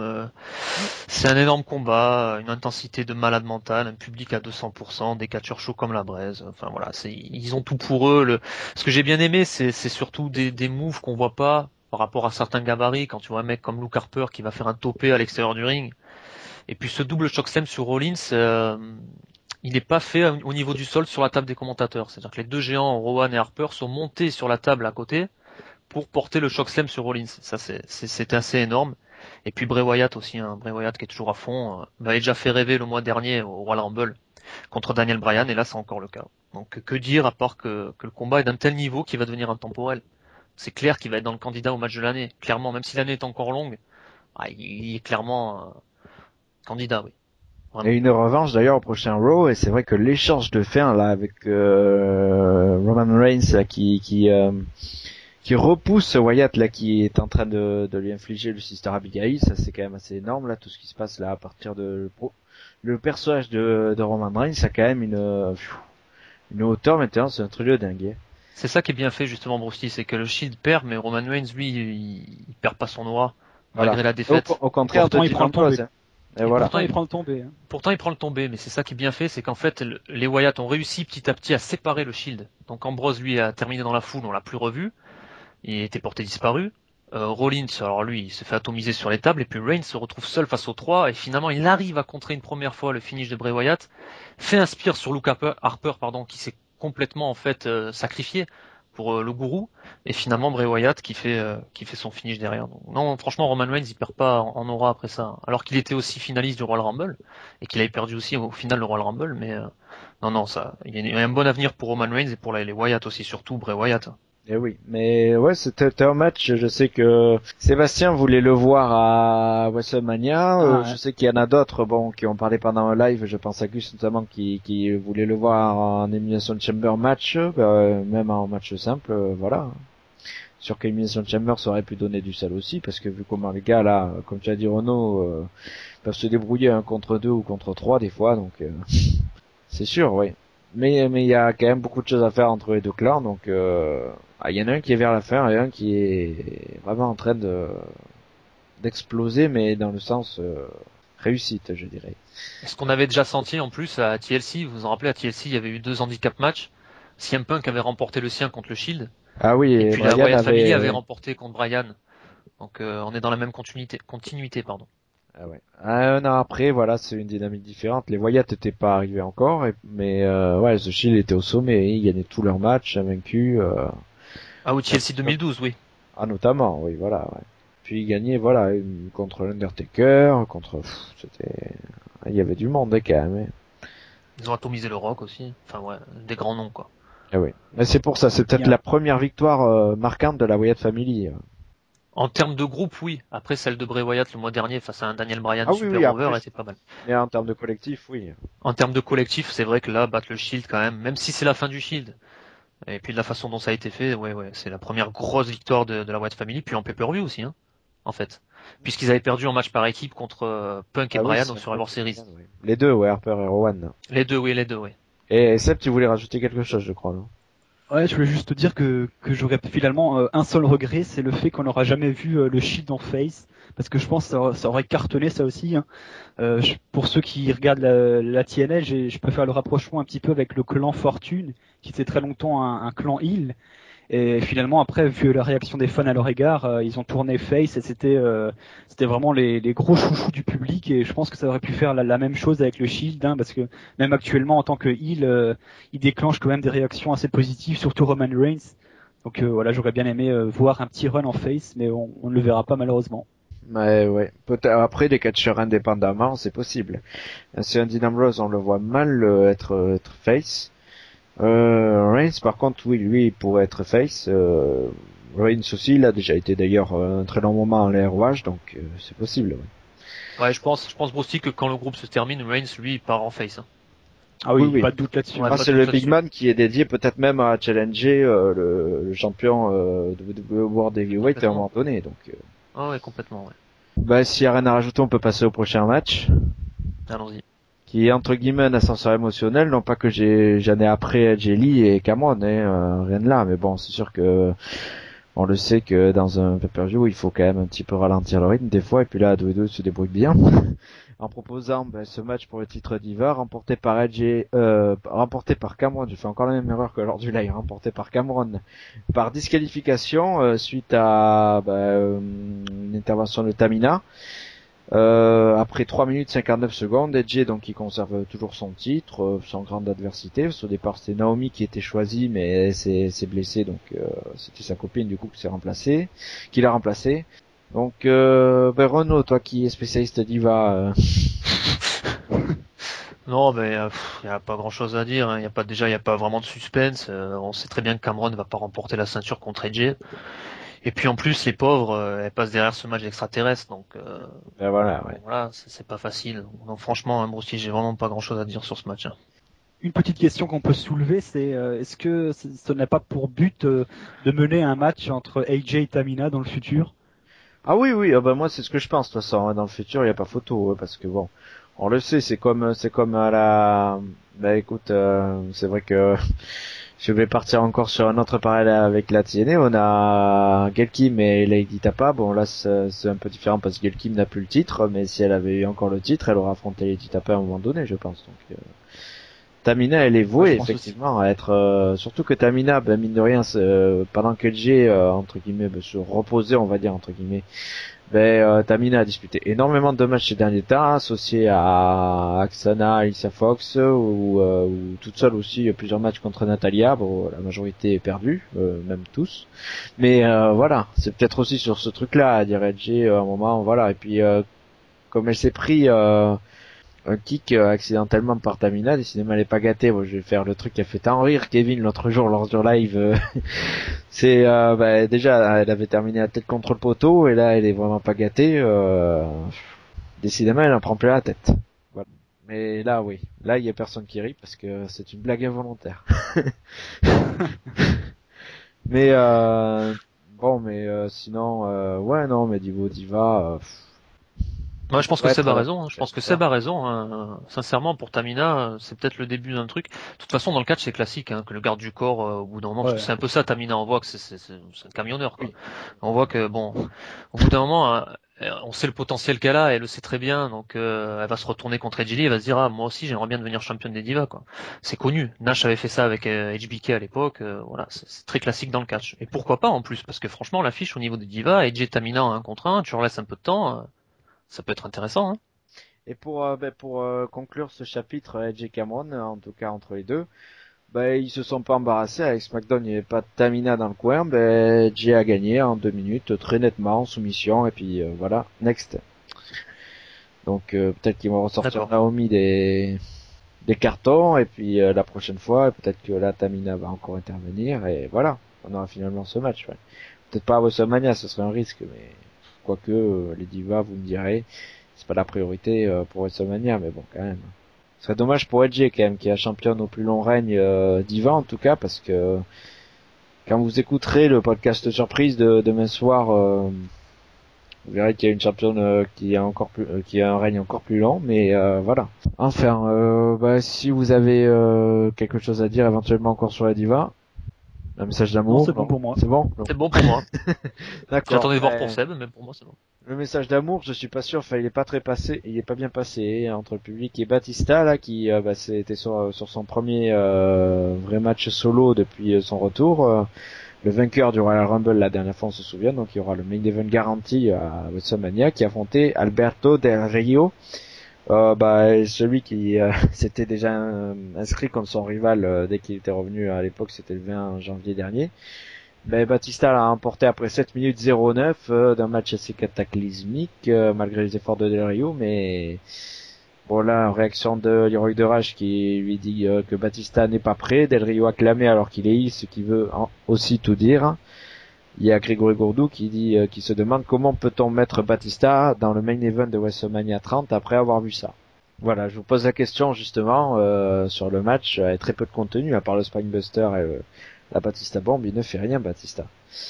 un énorme combat, une intensité de malade mental, un public à 200%, des catcheurs chauds comme la braise. Enfin voilà, ils ont tout pour eux. Ce que j'ai bien aimé, c'est surtout des moves qu'on voit pas par rapport à certains gabarits. Quand tu vois un mec comme Luke Harper qui va faire un topé à l'extérieur du ring, et puis ce double choc slam sur Rollins. Il n'est pas fait au niveau du sol sur la table des commentateurs. C'est-à-dire que les deux géants, Rowan et Harper, sont montés sur la table à côté pour porter le choc slam sur Rollins. Ça, c'est assez énorme. Et puis Bray Wyatt aussi, Bray Wyatt qui est toujours à fond. M'avait déjà fait rêver le mois dernier au Royal Rumble contre Daniel Bryan, et là c'est encore le cas. Donc que dire à part que le combat est d'un tel niveau qu'il va devenir intemporel. C'est clair qu'il va être dans le candidat au match de l'année. Clairement, même si l'année est encore longue, il est clairement candidat, oui. Et une revanche d'ailleurs au prochain Raw, et c'est vrai que l'échange de fin là avec Roman Reigns là, qui repousse Wyatt là, qui est en train de lui infliger le Sister Abigail, ça c'est quand même assez énorme là, tout ce qui se passe là à partir de le personnage de Roman Reigns, ça a quand même une hauteur maintenant, c'est un truc de dingue. C'est ça qui est bien fait justement, Bruce, c'est que le Shield perd, mais Roman Reigns lui il perd pas son aura malgré la défaite. Au contraire, pourtant il prend le tombé. Et voilà. Pourtant il prend le tombé. Pourtant il prend le tombé, mais c'est ça qui est bien fait, c'est qu'en fait les Wyatt ont réussi petit à petit à séparer le Shield. Donc Ambrose lui a terminé dans la foule, on l'a plus revu, il était porté disparu. Rollins, alors lui, il se fait atomiser sur les tables, et puis Reigns se retrouve seul face aux trois, et finalement il arrive à contrer une première fois le finish de Bray Wyatt, fait un spear sur Luke Harper, qui s'est complètement en fait sacrifié pour le gourou, et finalement Bray Wyatt qui fait son finish derrière. Donc, non, franchement Roman Reigns il perd pas en aura après ça, alors qu'il était aussi finaliste du Royal Rumble et qu'il avait perdu aussi au final le Royal Rumble, mais non ça, il y a un bon avenir pour Roman Reigns et pour les Wyatt aussi, surtout Bray Wyatt. Eh oui, mais ouais, c'était un match, je sais que Sébastien voulait le voir à WrestleMania, je sais qu'il y en a d'autres, qui ont parlé pendant un live, je pense à Gus notamment, qui voulait le voir en Elimination Chamber match, même en match simple, voilà. Sûr qu'Elimination Chamber ça aurait pu donner du sel aussi, parce que vu comment les gars là, comme tu as dit Renaud, peuvent se débrouiller 1 contre 2 ou contre 3 des fois, donc c'est sûr, oui. Mais il y a quand même beaucoup de choses à faire entre les deux clans, donc il y en a un qui est vers la fin et un qui est vraiment en train d'exploser, mais dans le sens réussite, je dirais. Ce qu'on avait déjà senti en plus à TLC, vous vous en rappelez, à TLC il y avait eu 2 handicap matchs CM Punk avait remporté le sien contre le Shield. Ah oui, Et puis la Bryan Wyatt Family avait ouais. remporté contre Bryan. Donc on est dans la même continuité, pardon. Ah ouais. Un an après, voilà, c'est une dynamique différente. Les Wyatt n'étaient pas arrivés encore, mais ouais, The Shield était au sommet. Ils gagnaient tous leurs matchs, invaincus. Ah oui, TLC 2012, oui. Ah notamment, oui, voilà. Ouais. Puis ils gagnaient, voilà, contre l'Undertaker, c'était, il y avait du monde quand même. Ils ont atomisé le Rock aussi. Enfin ouais, des grands noms quoi. Ah oui. Mais c'est pour ça, c'est peut-être Bien. la première victoire marquante de la Wyatt Family. En termes de groupe, oui. Après celle de Bray Wyatt le mois dernier face à un Daniel Bryan Ah oui, super oui, over après, était pas mal. mais en termes de collectif, oui. En termes de collectif, c'est vrai que là, battre le Shield quand même si c'est la fin du Shield. Et puis de la façon dont ça a été fait, ouais, c'est la première grosse victoire de la Wyatt Family, puis en pay-per-view aussi, hein, en fait. Puisqu'ils avaient perdu en match par équipe contre Punk et Ah oui, Bryan c'est au vrai Survivor que Series. oui. Les deux, ouais, Harper et Rowan. Les deux, oui. Et Seb, tu voulais rajouter quelque chose, je crois, non? Ouais, je voulais juste te dire que j'aurais finalement un seul regret, c'est le fait qu'on n'aura jamais vu le Shield en face, parce que je pense que ça aurait cartonné ça aussi. Hein. Pour ceux qui regardent la TNA, je peux faire le rapprochement un petit peu avec le clan Fortune, qui était très longtemps un clan heel. Et finalement, après, vu la réaction des fans à leur égard, ils ont tourné face et c'était vraiment les gros chouchous du public. Et je pense que ça aurait pu faire la même chose avec le Shield, hein, parce que même actuellement, en tant que heel, il déclenche quand même des réactions assez positives, surtout Roman Reigns. Donc voilà, j'aurais bien aimé voir un petit run en face, mais on ne le verra pas malheureusement. Mais ouais, peut-être après des catcheurs indépendamment, c'est possible. C'est un Dean Ambrose, on le voit mal être face. Reigns, par contre, oui, lui, il pourrait être face. Reigns aussi, il a déjà été d'ailleurs un très long moment en l'ROH, donc c'est possible. Ouais. Ouais, je pense aussi que quand le groupe se termine, Reigns, lui, il part en face. Hein. Ah oui, Oui. pas de doute là-dessus. Ouais, Ah, pas c'est de le doute Big là-dessus. Man qui est dédié peut-être même à challenger le champion de WWE World Heavyweight à un moment donné. Donc, Ah ouais, complètement, ouais. bah, s'il n'y a rien à rajouter, on peut passer au prochain match, Allons-y. qui est entre guillemets un ascenseur émotionnel. Non pas que j'en ai après Jelly et Cameron, rien de là, mais bon, c'est sûr que on le sait que dans un pay-per-view, il faut quand même un petit peu ralentir le rythme des fois, et puis là, WWE se débrouille bien. En proposant ce match pour le titre Diva, remporté par Cameron. J'ai fait encore la même erreur que lors du live, remporté par Cameron par disqualification suite à une intervention de Tamina. Après 3 minutes 59 secondes, Edge donc qui conserve toujours son titre sans grande adversité. Au départ c'était Naomi qui était choisie, mais c'est blessé, donc c'était sa copine du coup qui l'a remplacé. Donc Renaud, toi qui es spécialiste Diva, Non, mais y a pas grand-chose à dire. Hein. Y a pas vraiment de suspense. On sait très bien que Cameron ne va pas remporter la ceinture contre Edge. Et puis en plus, les pauvres, elles passent derrière ce match extraterrestre, donc voilà, ouais. voilà, c'est pas facile. Donc franchement, hein, Bruce, j'ai vraiment pas grand-chose à dire sur ce match. Hein. Une petite question qu'on peut soulever, c'est est-ce que ce n'a pas pour but de mener un match entre AJ et Tamina dans le futur? Ah oui, ah bah moi c'est ce que je pense de toute façon. Hein. Dans le futur, il y a pas photo, parce que bon, on le sait, c'est comme à la. Bah écoute, c'est vrai que je vais partir encore sur un autre parallèle avec la TNA. On a Gail Kim et Lady Tapa. Bon là c'est un peu différent parce que Gail Kim n'a plus le titre, mais si elle avait eu encore le titre, elle aurait affronté Lady Tapa à un moment donné, je pense. Donc Tamina, elle est vouée effectivement à être. Surtout que Tamina, ben mine de rien, pendant que Jay entre guillemets se reposait, on va dire entre guillemets. Tamina a disputé énormément de matchs ces derniers temps, associée à Aksana, Alicia Fox, ou toute seule aussi, plusieurs matchs contre Natalia. Bon, la majorité est perdue, même tous. Mais voilà, c'est peut-être aussi sur ce truc-là, à dire Edge à un moment, voilà. Et puis comme elle s'est pris un kick accidentellement par Tamina, décidément elle est pas gâtée. Bon, je vais faire le truc qui a fait tant rire Kevin l'autre jour lors du live. C'est déjà elle avait terminé la tête contre le poteau et là elle est vraiment pas gâtée. Décidément elle en prend plein la tête. Voilà. Mais là oui, là il y a personne qui rit parce que c'est une blague involontaire. Mais sinon ouais non mais Diva. Moi, je pense que Seb a raison. Hein. Je pense que Seb a raison. Hein. Sincèrement, pour Tamina, c'est peut-être le début d'un truc. De toute façon, dans le catch, c'est classique hein, que le garde du corps, au bout d'un moment, parce que c'est un peu ça. Tamina, on voit que c'est un camionneur. Quoi. Oui. On voit que bon, au bout d'un moment, On sait le potentiel qu'elle a, elle le sait très bien, donc elle va se retourner contre Edge Lee, elle va se dire ah moi aussi j'aimerais bien devenir championne des divas quoi. C'est connu. Nash avait fait ça avec HBK à l'époque, voilà, c'est très classique dans le catch. Et pourquoi pas en plus, parce que franchement l'affiche au niveau des divas, Edge et Tamina en 1 contre 1, tu leur laisses un peu de temps, ça peut être intéressant. Hein. Et pour conclure ce chapitre, Edge et Cameron, en tout cas entre les deux, ils se sont pas embarrassés. Avec SmackDown, il n'y avait pas de Tamina dans le coin. Edge a gagné en 2 minutes, très nettement, en soumission. Et puis voilà, next. Donc peut-être qu'ils vont ressortir Naomi des cartons. Et puis la prochaine fois, peut-être que là, Tamina va encore intervenir. Et voilà, on aura finalement ce match. Ouais. Peut-être pas à WrestleMania, ce serait un risque. Mais quoique, les divas, vous me direz, c'est pas la priorité pour WrestleMania. Mais bon, quand même. Ce serait dommage pour Edge quand même, qui est championne au plus long règne diva en tout cas, parce que quand vous écouterez le podcast surprise de demain soir, vous verrez qu'il y a une championne qui a qui a un règne encore plus long, mais voilà. Enfin, si vous avez quelque chose à dire éventuellement encore sur la diva, un message d'amour. Non, c'est bon pour moi. C'est bon. C'est bon pour moi. D'accord. J'attendais de voir pour Seb, mais pour moi c'est bon. Le message d'amour, je suis pas sûr. Enfin, il est pas bien passé entre le public et Batista là, qui c'était sur son premier vrai match solo depuis son retour. Le vainqueur du Royal Rumble la dernière fois, on se souvient. Donc il y aura le main event garanti à WrestleMania qui affrontait Alberto Del Rio. Celui qui s'était déjà inscrit comme son rival dès qu'il était revenu à l'époque, c'était le 20 janvier dernier. Batista l'a remporté après 7 minutes 09 d'un match assez cataclysmique malgré les efforts de Del Rio, mais bon là, réaction de Leroy de Rage qui lui dit que Batista n'est pas prêt. Del Rio a clamé alors qu'il est heel, ce qui veut aussi tout dire. Il y a Grégory Gourdou qui se demande comment peut-on mettre Batista dans le main event de WrestleMania 30 après avoir vu ça. Voilà, je vous pose la question justement sur le match, avec très peu de contenu à part le Spinebuster et la Batista Bomb, il ne fait rien Batista.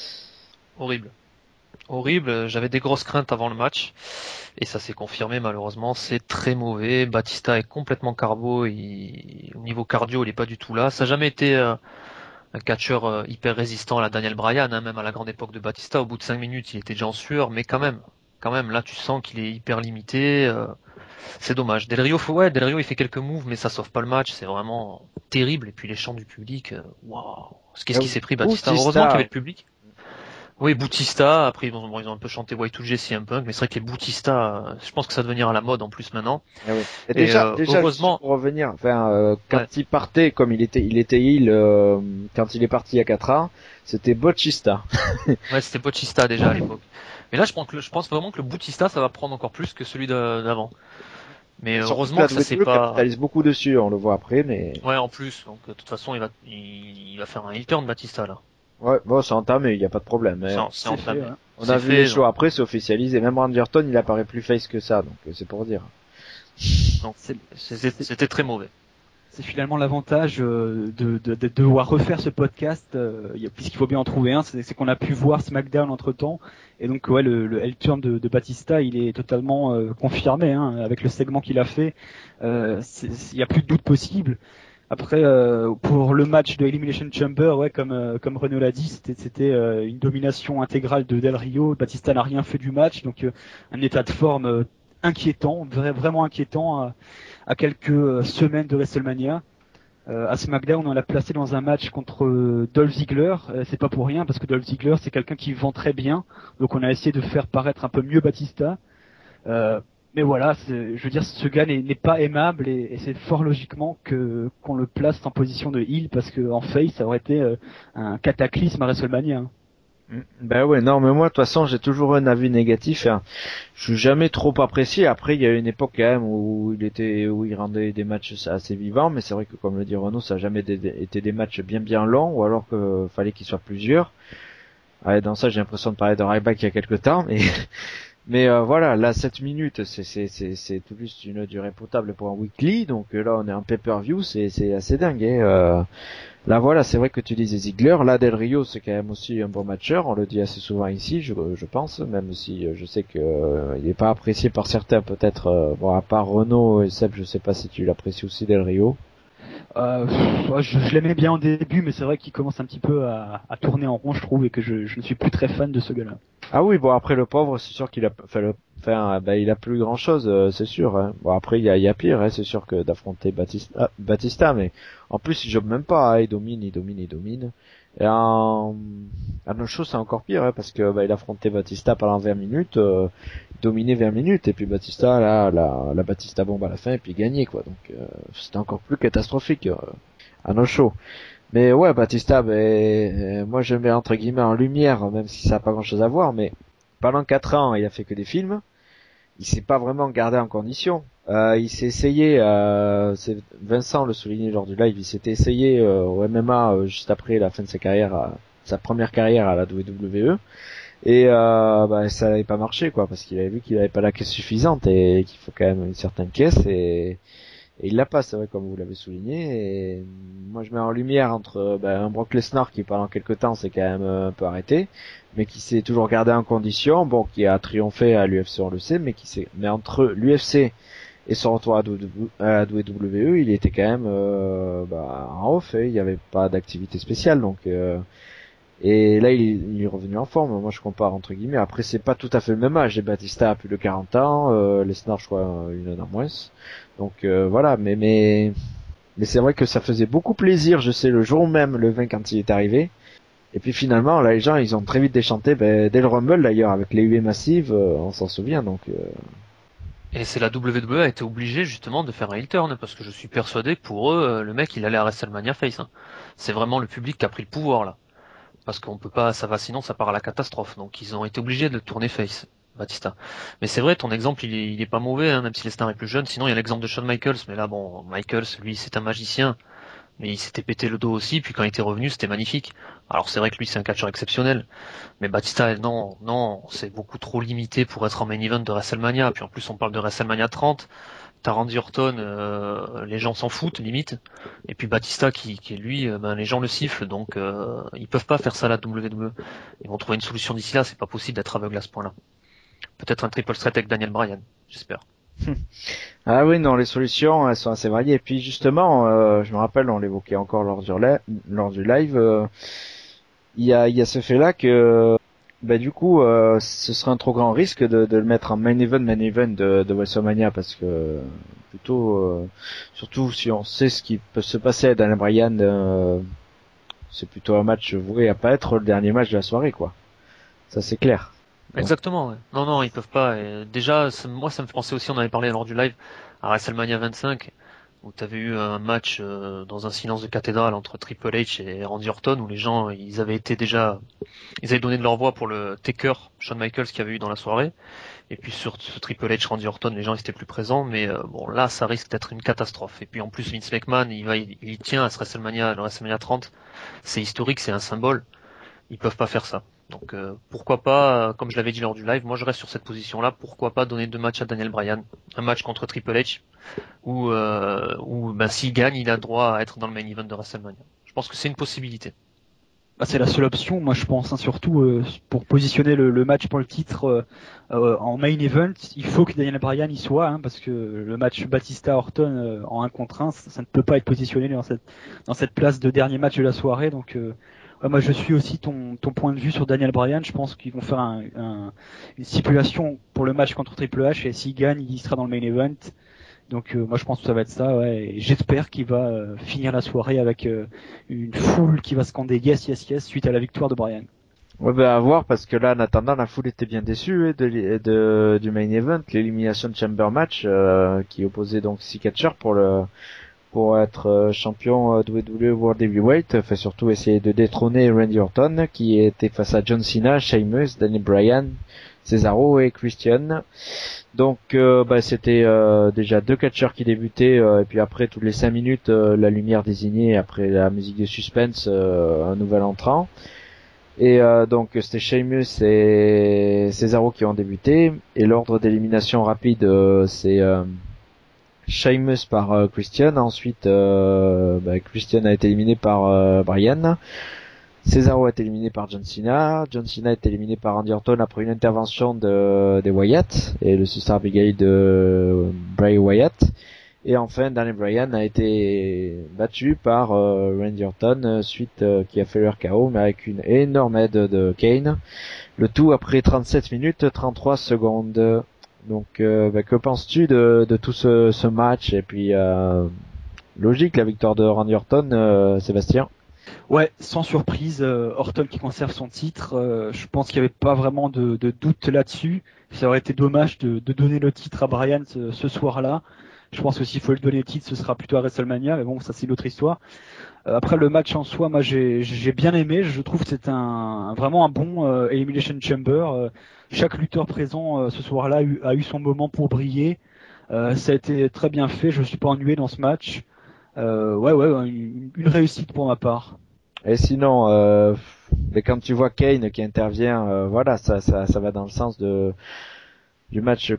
Horrible, j'avais des grosses craintes avant le match et ça s'est confirmé malheureusement, c'est très mauvais. Batista est complètement carbo, au niveau cardio il est pas du tout là. Ça n'a jamais été un catcheur hyper résistant à la Daniel Bryan, hein, même à la grande époque de Batista, au bout de 5 minutes il était déjà en sueur, mais quand même là tu sens qu'il est hyper limité. C'est dommage. Del Rio il fait quelques moves, mais ça sauve pas le match. C'est vraiment terrible. Et puis les chants du public, waouh. Qu'est-ce qui s'est pris Batista? Heureusement qu'il y avait le public. Oui, Bautista. Après, ils ont un peu chanté Y2J, CM Punk, mais c'est vrai que les Bautista, je pense que ça va devenir à la mode en plus maintenant. Oui. Et déjà, heureusement. Pour revenir, quand il partait, comme il était heel, quand il est parti il y a 4 ans, c'était Bautista. Ouais, c'était Bautista déjà à l'époque. Mais là, je pense vraiment que le Bautista, ça va prendre encore plus que celui d'avant. Mais heureusement que ça c'est pas. Il capitalise beaucoup dessus, on le voit après, mais. Ouais, en plus. Donc de toute façon, il va faire un heel turn Batista là. Ouais, bon, c'est entamé, il y a pas de problème. C'est entamé. Fait, ouais. On a vu les shows après, c'est officialisé. Même Randy Orton, il apparaît plus face que ça, donc c'est pour dire. Donc c'était très mauvais. C'est finalement l'avantage de devoir refaire ce podcast, puisqu'il faut bien en trouver un, c'est qu'on a pu voir SmackDown entre temps, et donc ouais, le heel turn de Batista, il est totalement confirmé, hein, avec le segment qu'il a fait, il y a plus de doute possible. Après, pour le match de Elimination Chamber, ouais, comme Renaud l'a dit, c'était une domination intégrale de Del Rio. Batista n'a rien fait du match, donc un état de forme inquiétant, vraiment inquiétant à quelques semaines de WrestleMania. À SmackDown, on l'a placé dans un match contre Dolph Ziggler. C'est pas pour rien, parce que Dolph Ziggler, c'est quelqu'un qui vend très bien, donc on a essayé de faire paraître un peu mieux Batista. Mais voilà, je veux dire, ce gars n'est pas aimable et c'est fort logiquement qu'on le place en position de heel, parce que en face, ça aurait été un cataclysme à WrestleMania. Ben ouais, non, mais moi, de toute façon, j'ai toujours un avis négatif. Hein. Je suis jamais trop apprécié. Après, il y a une époque quand même où il rendait des matchs assez vivants, mais c'est vrai que, comme le dit Renaud, ça a jamais été des matchs bien longs, ou alors que fallait qu'ils soient plusieurs. Ouais, dans ça, j'ai l'impression de parler de Ryback il y a quelques temps, mais voilà, là 7 minutes, c'est tout juste une durée potable pour un weekly, donc là on est en pay-per-view, c'est assez dingue. Là voilà, c'est vrai que tu disais Ziggler, là Del Rio c'est quand même aussi un bon matcheur, on le dit assez souvent ici, je pense, même si je sais que il est pas apprécié par certains peut-être, bon à part Renaud et Seb, je sais pas si tu l'apprécies aussi Del Rio. Je l'aimais bien au début, mais c'est vrai qu'il commence un petit peu à tourner en rond, je trouve, et que je ne suis plus très fan de ce gars-là. Ah oui, bon après le pauvre, c'est sûr qu'il a, enfin Enfin, il a plus grand chose, c'est sûr. Hein. Bon, après, il y a pire, hein, c'est sûr que d'affronter Batista, mais en plus, il joue même pas, hein, il domine. Et à nos choses, c'est encore pire, hein, parce que il affrontait Batista pendant 20 minutes, dominé 20 minutes, et puis Batista, là, la Batista bombe à la fin, et puis gagné, quoi. Donc, c'était encore plus catastrophique à nos shows. Mais ouais, Batista, moi je mets entre guillemets en lumière, même si ça n'a pas grand chose à voir, mais pendant 4 ans, il a fait que des films. Il s'est pas vraiment gardé en condition. Il s'est essayé, c'est Vincent le soulignait lors du live, il s'était essayé au MMA juste après la fin de sa carrière, sa première carrière à la WWE, et ça n'avait pas marché quoi, parce qu'il avait vu qu'il avait pas la caisse suffisante et qu'il faut quand même une certaine caisse et il l'a pas, c'est vrai comme vous l'avez souligné. Et moi je mets en lumière entre un Brock Lesnar qui pendant quelques temps s'est quand même un peu arrêté, mais qui s'est toujours gardé en condition, qui a triomphé à l'UFC on le sait, mais entre l'UFC et son retour à la WWE, il était quand même en off, il n'y avait pas d'activité spéciale donc et là il est revenu en forme. Moi je compare entre guillemets, après c'est pas tout à fait le même âge, et Batista a plus de 40 ans, Lesnar je crois une année en moins. Donc voilà, mais c'est vrai que ça faisait beaucoup plaisir, je sais, le jour même, le 20 quand il est arrivé. Et puis finalement, là, les gens, ils ont très vite déchanté, dès le Rumble d'ailleurs, avec les huées massives, on s'en souvient, donc... Et c'est la WWE a été obligée justement de faire un heel turn, parce que je suis persuadé que pour eux, le mec, il allait à WrestleMania face. Hein. C'est vraiment le public qui a pris le pouvoir là. Parce qu'on peut pas, sinon ça part à la catastrophe. Donc ils ont été obligés de tourner face, Batista. Mais c'est vrai, ton exemple, il est pas mauvais, hein, même si Lesnar est plus jeune. Sinon, il y a l'exemple de Shawn Michaels, mais là, bon, Michaels, lui, c'est un magicien. Mais il s'était pété le dos aussi, puis quand il était revenu, c'était magnifique. Alors c'est vrai que lui, c'est un catcheur exceptionnel. Mais Batista, non, c'est beaucoup trop limité pour être en main event de WrestleMania. Puis en plus, on parle de WrestleMania 30. T'as Randy Orton, les gens s'en foutent, limite. Et puis Batista, qui est lui, les gens le sifflent, donc ils peuvent pas faire ça à la WWE. Ils vont trouver une solution d'ici là, c'est pas possible d'être aveugle à ce point-là. Peut-être un triple threat avec Daniel Bryan, j'espère. Ah oui, non, les solutions, elles sont assez variées. Et puis justement, je me rappelle, on l'évoquait encore lors du live, il y a ce fait-là que, du coup, ce serait un trop grand risque de le mettre en main event de WrestleMania, parce que plutôt, surtout si on sait ce qui peut se passer à Daniel Bryan, c'est plutôt un match voué à pas être le dernier match de la soirée, quoi. Ça c'est clair. Exactement, ouais. Non, ils peuvent pas. Et déjà, moi, ça me fait penser aussi, on avait parlé lors du live, à WrestleMania 25, où t'avais eu un match dans un silence de cathédrale entre Triple H et Randy Orton, où les gens, ils avaient donné de leur voix pour le Taker, Shawn Michaels, qu'il y avait eu dans la soirée. Et puis sur ce Triple H, Randy Orton, les gens ils étaient plus présents, mais bon, là, ça risque d'être une catastrophe. Et puis en plus, Vince McMahon, il tient à ce WrestleMania, le WrestleMania 30. C'est historique, c'est un symbole. Ils peuvent pas faire ça. Donc pourquoi pas, comme je l'avais dit lors du live, moi je reste sur cette position-là, pourquoi pas donner 2 matchs à Daniel Bryan, un match contre Triple H, où s'il gagne, il a droit à être dans le main event de WrestleMania. Je pense que c'est une possibilité. C'est la seule option, moi je pense, hein, surtout pour positionner le match pour le titre en main event, il faut que Daniel Bryan y soit, hein, parce que le match Batista-Orton en 1 contre 1, ça ne peut pas être positionné dans cette place de dernier match de la soirée, donc moi je suis aussi ton point de vue sur Daniel Bryan. Je pense qu'ils vont faire une stipulation pour le match contre Triple H, et s'il gagne, il sera dans le main event. Donc moi je pense que ça va être ça, ouais. Et j'espère qu'il va finir la soirée avec une foule qui va scander yes yes yes suite à la victoire de Bryan. Ouais, à voir, parce que là, en attendant, la foule était bien déçue du main event, l'élimination de Chamber match, qui opposait donc 6 catcheurs pour être champion WWE World Heavyweight, fait surtout essayer de détrôner Randy Orton, qui était face à John Cena, Sheamus, Daniel Bryan, Cesaro et Christian. Donc c'était déjà 2 catcheurs qui débutaient, et puis après toutes les 5 minutes la lumière désignée, après la musique de suspense, un nouvel entrant. Et donc c'était Sheamus et Cesaro qui ont débuté, et l'ordre d'élimination rapide c'est Sheamus par Christian, ensuite Christian a été éliminé par Bryan, Cesaro a été éliminé par John Cena a été éliminé par Randy Orton après une intervention des Wyatt et le Sister Abigail de Bray Wyatt, et enfin Daniel Bryan a été battu par Randy Orton suite qui a fait leur KO, mais avec une énorme aide de Kane, le tout après 37 minutes 33 secondes. Donc, que penses-tu de tout ce match? Et puis, logique, la victoire de Randy Orton, Sébastien? Ouais, sans surprise, Orton qui conserve son titre. Je pense qu'il n'y avait pas vraiment de doute là-dessus. Ça aurait été dommage de donner le titre à Bryan ce soir-là. Je pense que s'il faut lui donner le titre, ce sera plutôt à WrestleMania, mais bon, ça c'est une autre histoire. Après le match en soi, moi j'ai bien aimé. Je trouve que c'est vraiment un bon Elimination Chamber. Chaque lutteur présent ce soir-là a eu son moment pour briller. Ça a été très bien fait. Je me suis pas ennuyé dans ce match. Ouais, une réussite pour ma part. Et sinon, mais quand tu vois Kane qui intervient, voilà, ça va dans le sens du match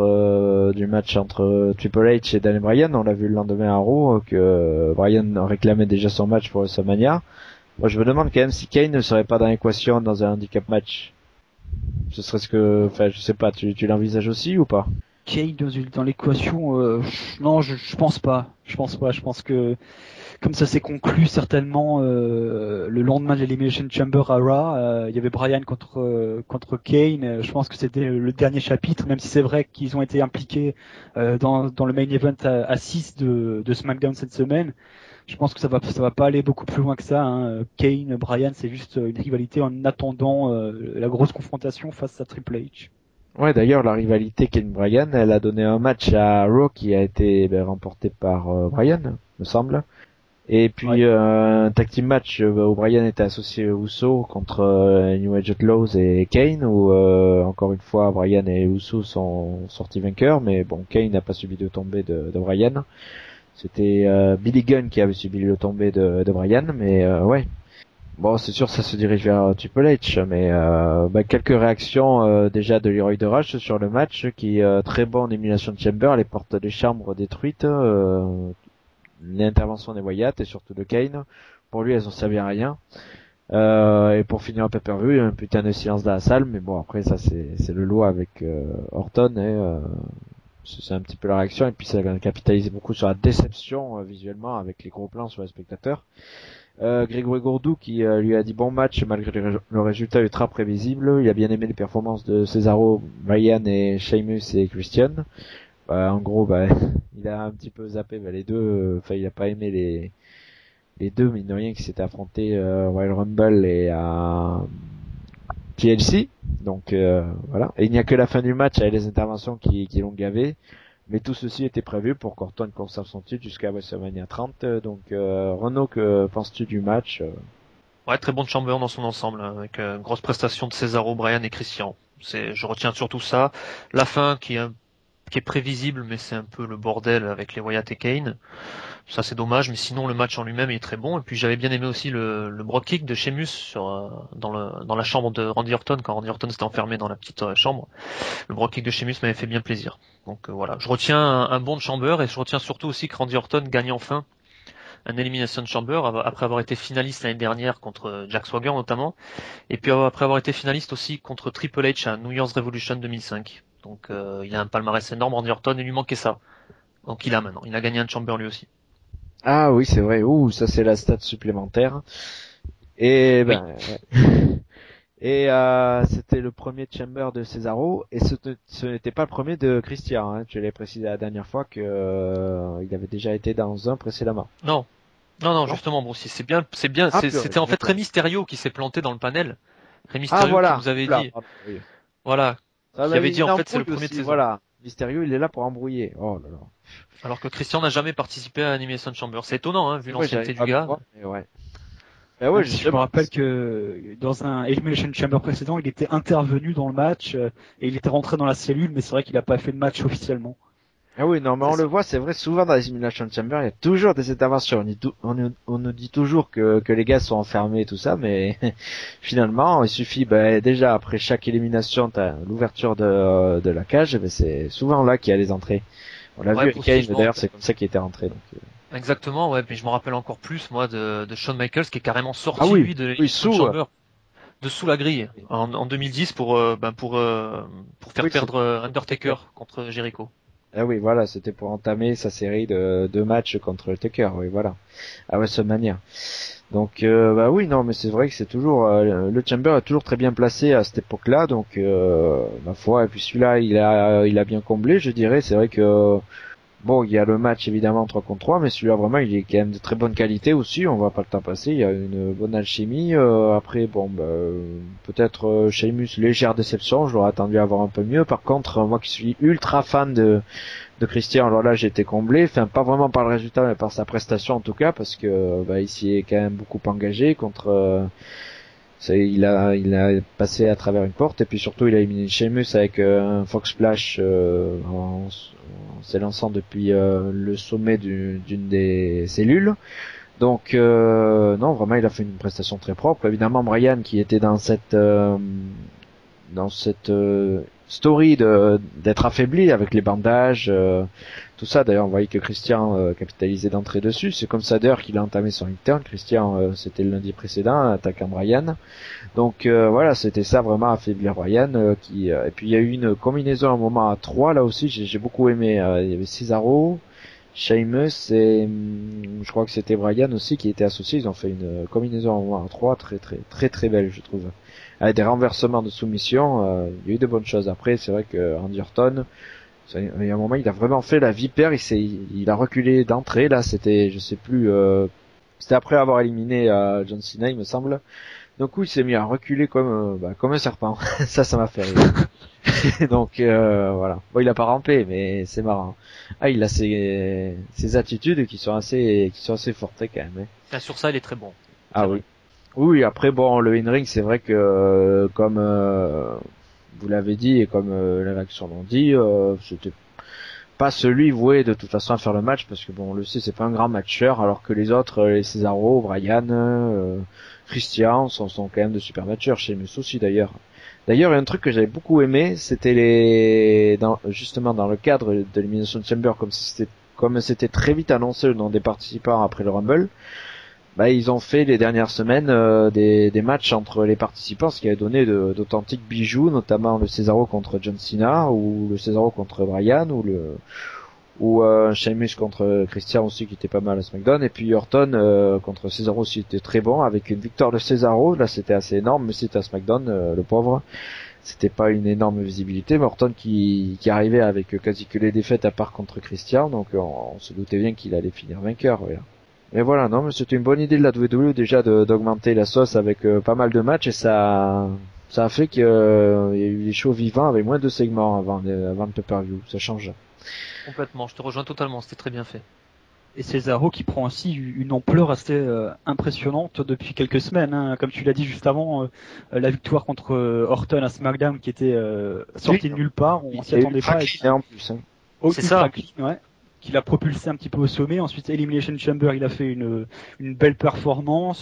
du match entre Triple H et Daniel Bryan. On l'a vu le lendemain à Raw que Bryan réclamait déjà son match pour WrestleMania. Moi, je me demande quand même si Kane ne serait pas dans l'équation dans un handicap match. Ce serait enfin, je sais pas, tu l'envisages aussi ou pas? Kane dans l'équation, non, je pense pas. Je pense que comme ça s'est conclu certainement le lendemain de l'Elimination Chamber à Raw, il y avait Bryan contre Kane. Je pense que c'était le dernier chapitre, même si c'est vrai qu'ils ont été impliqués dans le main event à 6 de SmackDown cette semaine. Je pense que ça va pas aller beaucoup plus loin que ça. Hein. Kane, Bryan, c'est juste une rivalité en attendant la grosse confrontation face à Triple H. Ouais, d'ailleurs, la rivalité Kane-Bryan, elle a donné un match à Raw qui a été remporté par Bryan, me semble. Et puis Ouais. un tag team match où Bryan était associé aux Usos contre New Age Outlaws et Kane, où encore une fois Bryan et Usos sont sortis vainqueurs, mais bon, Kane n'a pas subi de tombée de Bryan. C'était Billy Gunn qui avait subi le tombé de Bryan, mais ouais. Bon, c'est sûr, ça se dirige vers Triple H, mais quelques réactions déjà de Leroy Rush sur le match, qui très bon en élimination de Chamber, les portes des chambres détruites, l'intervention des Wyatt et surtout de Kane. Pour lui, elles ont servi à rien. Et pour finir un pay-per-view, il y a un putain de silence dans la salle, mais bon, après ça c'est le lot avec Orton, et c'est un petit peu la réaction, et puis ça a capitalisé beaucoup sur la déception visuellement avec les gros plans sur les spectateurs. Grégory Gourdou qui lui a dit bon match malgré le résultat ultra prévisible. Il a bien aimé les performances de Cesaro, Bryan et Sheamus et Christian. En gros, il a un petit peu zappé les deux. Enfin, il a pas aimé les deux, mine de rien, qui s'étaient affrontés Royal Rumble et à TLC. Donc voilà. Et il n'y a que la fin du match avec les interventions qui l'ont gavé. Mais tout ceci était prévu pour qu'Orton conserve son titre jusqu'à WrestleMania 30. Donc Renaud, que penses-tu du match? Ouais, très bon Chamber dans son ensemble, hein, avec une grosse prestation de Cesaro, Bryan et Christian. Je retiens surtout ça. La fin qui est prévisible, mais c'est un peu le bordel avec les Wyatt et Kane. Ça c'est dommage, mais sinon le match en lui-même est très bon. Et puis j'avais bien aimé aussi le Brogue Kick de Sheamus dans la chambre de Randy Orton, quand Randy Orton s'était enfermé dans la petite chambre. Le Brogue Kick de Sheamus m'avait fait bien plaisir. Donc voilà, je retiens un bon Chamber, et je retiens surtout aussi que Randy Orton gagne enfin un Elimination Chamber après avoir été finaliste l'année dernière contre Jack Swagger notamment, et puis après avoir été finaliste aussi contre Triple H à New Year's Revolution 2005. Donc il a un palmarès énorme, Randy Orton, et lui manquait ça. Donc il a gagné un Chamber lui aussi. Ah oui, c'est vrai. Ouh, ça c'est la stat supplémentaire. Et Oui. ouais. Et c'était le premier Chamber de Cesaro, et ce n'était pas le premier de Christian. Hein. Je l'ai précisé la dernière fois que il avait déjà été dans un précédemment. Non, justement, bon, si c'est bien, Ah, purée, c'était en fait d'accord. Rey Mysterio qui s'est planté dans le panel. Rey Ah Mysterio qui voilà. nous avait Oula, dit, pardon, oui. voilà, Ça qui va, avait dit une en fait c'est le embrouille premier de aussi, saison. voilà. Mysterio, il est là pour embrouiller. Oh là là. Alors que Christian n'a jamais participé à Animation Chamber. C'est étonnant, hein, vu Ouais, l'ancienneté j'arrive du pas à gars. voir, mais ouais. Ah ouais, Même si je me justement. rappelle que dans un Elimination Chamber précédent, il était intervenu dans le match et il était rentré dans la cellule, mais c'est vrai qu'il n'a pas fait de match officiellement. Ah oui, non, mais on le voit, c'est vrai, souvent dans les Elimination Chamber, il y a toujours des interventions. On nous dit toujours que les gars sont enfermés et tout ça, mais finalement, il suffit, déjà, après chaque élimination, t'as l'ouverture de la cage, c'est souvent là qu'il y a les entrées. On l'a Ouais, vu avec Kane, possiblement. d'ailleurs, c'est comme ça qu'il était rentré, donc. Exactement, ouais, mais je me rappelle encore plus, moi, de Shawn Michaels, qui est carrément sorti, Ah oui, lui, de oui, l'Elimination Chamber, de sous la grille, en 2010 pour faire oui, perdre Undertaker contre Jericho. Ah oui, voilà, c'était pour entamer sa série de 2 matchs contre le Taker, oui, voilà. À WrestleMania. Donc, bah oui, non, mais c'est vrai que c'est toujours, le Chamber est toujours très bien placé à cette époque-là, donc, ma foi, et puis celui-là, il a bien comblé, je dirais, c'est vrai que, bon, il y a le match évidemment 3 contre 3, mais celui-là vraiment il est quand même de très bonne qualité aussi, on va pas le temps passer, il y a une bonne alchimie. Après bon bah, peut-être Sheamus légère déception, je l'aurais attendu à avoir un peu mieux. Par contre moi qui suis ultra fan de Christian, alors là j'ai été comblé, enfin pas vraiment par le résultat mais par sa prestation en tout cas, parce que bah, il s'y est quand même beaucoup engagé contre il a passé à travers une porte, et puis surtout il a éliminé Sheamus avec un Fox Splash en s'élançant depuis le sommet d'une des cellules. Donc non, vraiment il a fait une prestation très propre. Évidemment Brian qui était dans cette story d'être affaibli avec les bandages, tout ça. D'ailleurs, on voyait que Christian capitalisait d'entrée dessus. C'est comme ça d'ailleurs qu'il a entamé son return. Christian, c'était le lundi précédent, attaquant Brian. Donc voilà, c'était ça vraiment, affaiblir Brian. Et puis il y a eu une combinaison à un moment à 3 là aussi. J'ai beaucoup aimé. Il y avait Cesaro, Sheamus et je crois que c'était Brian aussi qui était associé. Ils ont fait une combinaison à un moment à 3 très très belle, je trouve. Avec des renversements de soumission, il y a eu de bonnes choses. Après, c'est vrai que Randy Orton, il y a un moment, il a vraiment fait la vipère. Il a reculé d'entrée. Là, c'était, je sais plus, c'était après avoir éliminé John Cena, il me semble. Donc oui, il s'est mis à reculer comme un serpent. Ça m'a fait rire. Donc voilà. Bon, il a pas rampé, mais c'est marrant. Ah, il a ses attitudes qui sont assez fortes quand même. Hein. Ah, sur ça, il est très bon. Ah oui. Oui, après bon, le in-ring, c'est vrai que comme vous l'avez dit et comme les réactions l'ont dit, c'était pas celui voué de toute façon à faire le match, parce que bon, on le sait, c'est pas un grand matcheur, alors que les autres, les Cesaro, Brian, Christian sont quand même de super matcheurs, chez Sheamus aussi d'ailleurs. D'ailleurs, il y a un truc que j'avais beaucoup aimé, c'était justement dans le cadre de l'Elimination Chamber, comme c'était très vite annoncé le nom des participants après le Rumble. Bah, ils ont fait les dernières semaines des matchs entre les participants, ce qui a donné d'authentiques bijoux, notamment le Cesaro contre John Cena, ou le Cesaro contre Brian, ou Sheamus contre Christian aussi, qui était pas mal à SmackDown, et puis Orton contre Cesaro aussi était très bon, avec une victoire de Cesaro. Là c'était assez énorme, mais c'était à SmackDown, le pauvre. C'était pas une énorme visibilité, mais Orton qui arrivait avec quasi que les défaites à part contre Christian, donc on se doutait bien qu'il allait finir vainqueur. Voilà. Mais voilà, non, mais c'était une bonne idée de la WWE déjà d'augmenter la sauce avec pas mal de matchs, et ça a fait qu'il y a eu des shows vivants avec moins de segments avant le pay-per-view. Ça change. Complètement, je te rejoins totalement, c'était très bien fait. Et Cesaro qui prend aussi une ampleur assez impressionnante depuis quelques semaines, hein. Comme tu l'as dit juste avant, la victoire contre Orton à SmackDown qui était sortie de nulle part, on s'y attendait pas. En plus, hein. C'est ça. Ouais, qui l'a propulsé un petit peu au sommet. Ensuite, Elimination Chamber, il a fait une belle performance.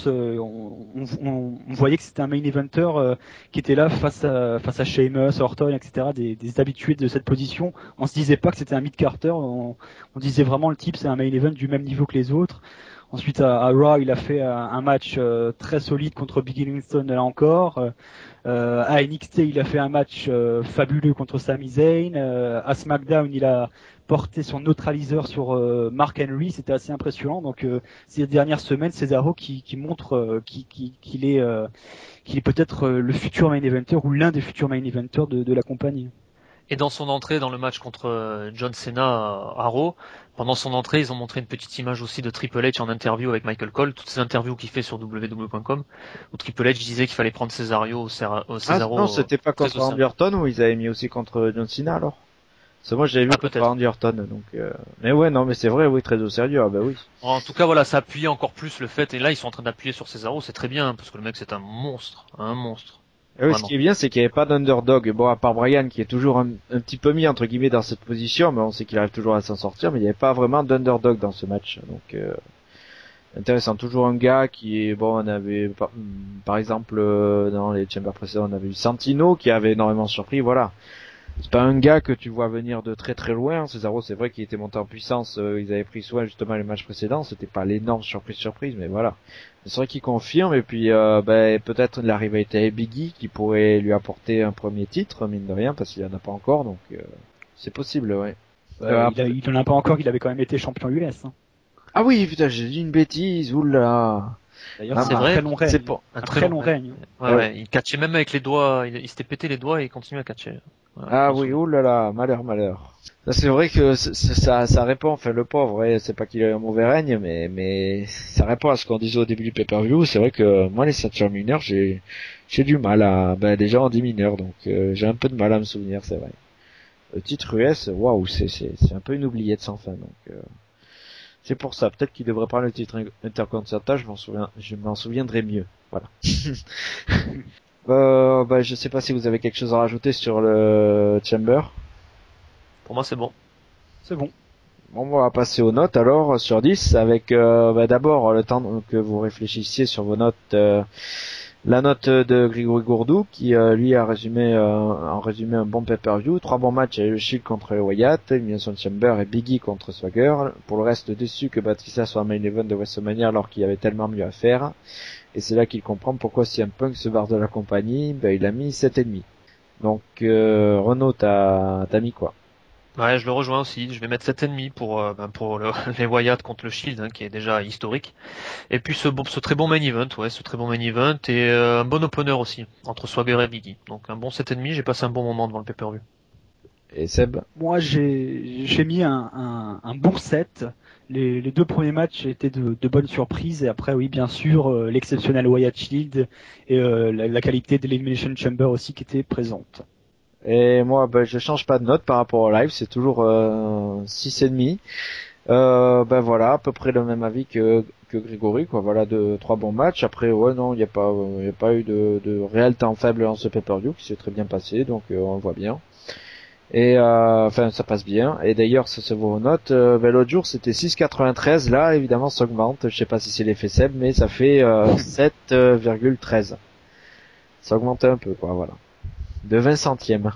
On voyait que c'était un main eventer qui était là face à Sheamus, Orton, etc. Des habitués de cette position. On se disait pas que c'était un mid-carter. On disait vraiment le type, c'est un main event du même niveau que les autres. Ensuite, à Raw, il a fait un match très solide contre Biggie Langston, là encore. À NXT, il a fait un match fabuleux contre Sami Zayn. À SmackDown, il a porté son neutraliseur sur Mark Henry, c'était assez impressionnant. Donc ces dernières semaines, Cesaro qui montre qu'il est peut-être le futur main eventer ou l'un des futurs main eventers de la compagnie. Et dans son entrée dans le match contre John Cena à Raw, pendant son entrée, ils ont montré une petite image aussi de Triple H en interview avec Michael Cole, toutes ces interviews qu'il fait sur www.com, où Triple H disait qu'il fallait prendre Cesaro. Non, c'était pas contre Randy Orton, ou ils avaient mis aussi contre John Cena alors? C'est moi j'avais vu contre Randy Orton, donc mais ouais, non, mais c'est vrai, oui, très au sérieux. Ah bah oui. En tout cas, voilà, ça appuie encore plus le fait, et là ils sont en train d'appuyer sur Cesaro, c'est très bien, parce que le mec c'est un monstre. Et oui, ce qui est bien, c'est qu'il n'y avait pas d'underdog. Bon, à part Brian, qui est toujours un petit peu mis, entre guillemets, dans cette position, mais on sait qu'il arrive toujours à s'en sortir, mais il n'y avait pas vraiment d'underdog dans ce match. Donc, intéressant. Toujours un gars qui est, bon, on avait, par exemple, dans les chambers précédents, on avait eu Santino, qui avait énormément surpris, voilà. C'est pas un gars que tu vois venir de très très loin. Cesaro, c'est vrai qu'il était monté en puissance, ils avaient pris soin justement les matchs précédents, c'était pas l'énorme surprise, mais voilà. C'est vrai qu'il confirme, et puis peut-être la rivalité avec Biggie qui pourrait lui apporter un premier titre, mine de rien, parce qu'il y en a pas encore, donc c'est possible, ouais. Il en a pas encore, il avait quand même été champion US. Hein. Ah oui, putain, j'ai dit une bêtise, oula. D'ailleurs, c'est vrai, très long règne. c'est pas- Un très long règne. Ouais, il catchait même avec les doigts, il s'était pété les doigts et il continuait à catcher. Voilà, Ah je m'en oui, souviens. oulala, malheur. Ça, c'est vrai que ça répond, enfin le pauvre, ouais, c'est pas qu'il a eu un mauvais règne, mais ça répond à ce qu'on disait au début du pay-per-view. C'est vrai que moi les ceintures mineures, j'ai du mal à, déjà en 10 mineurs, donc j'ai un peu de mal à me souvenir, c'est vrai. Le titre US, waouh, c'est un peu une oubliette sans fin, donc c'est pour ça. Peut-être qu'il devrait prendre le titre intercontinental, je m'en souviendrai mieux. Voilà. Je sais pas si vous avez quelque chose à rajouter sur le Chamber. Pour moi, c'est bon. C'est bon. Bon, on va passer aux notes alors sur 10 avec d'abord le temps que vous réfléchissiez sur vos notes. La note de Grégory Gourdou qui lui a résumé en résumé un bon pay-per-view, 3 bons matchs avec le Shield contre le Wyatt, élimination de Chamber et Biggie contre Swagger. Pour le reste, déçu que Batista soit en main event de WrestleMania alors qu'il y avait tellement mieux à faire. Et c'est là qu'il comprend pourquoi si un Punk se barre de la compagnie, il a mis 7,5. Donc Renaud, t'as mis quoi? Ouais, je le rejoins aussi. Je vais mettre 7,5 pour les Wyatt contre le Shield, hein, qui est déjà historique. Et puis ce très bon main event, ce très bon main event et un bon opener aussi entre Swagger et Biggie. Donc un bon 7,5. J'ai passé un bon moment devant le pay-per-view. Et Seb? Moi, j'ai mis un bon set. Les 2 premiers matchs étaient de bonnes surprises et après, oui, bien sûr, l'exceptionnel Wyatt Shield et la qualité de l'Elimination Chamber aussi qui était présente. Et moi, je change pas de note par rapport au live, c'est toujours 6,5. Voilà, à peu près le même avis que Grégory, quoi. Voilà, 3 bons matchs. Après, ouais, non, il y a pas eu de réel temps faible dans ce pay-per-view qui s'est très bien passé, donc on voit bien. Et ça passe bien. Et d'ailleurs, ça se voit aux notes. L'autre jour, c'était 6,93. Là, évidemment, ça augmente. Je sais pas si c'est l'effet Seb, mais ça fait 7,13. Ça augmente un peu, quoi. Voilà. De 20 centièmes.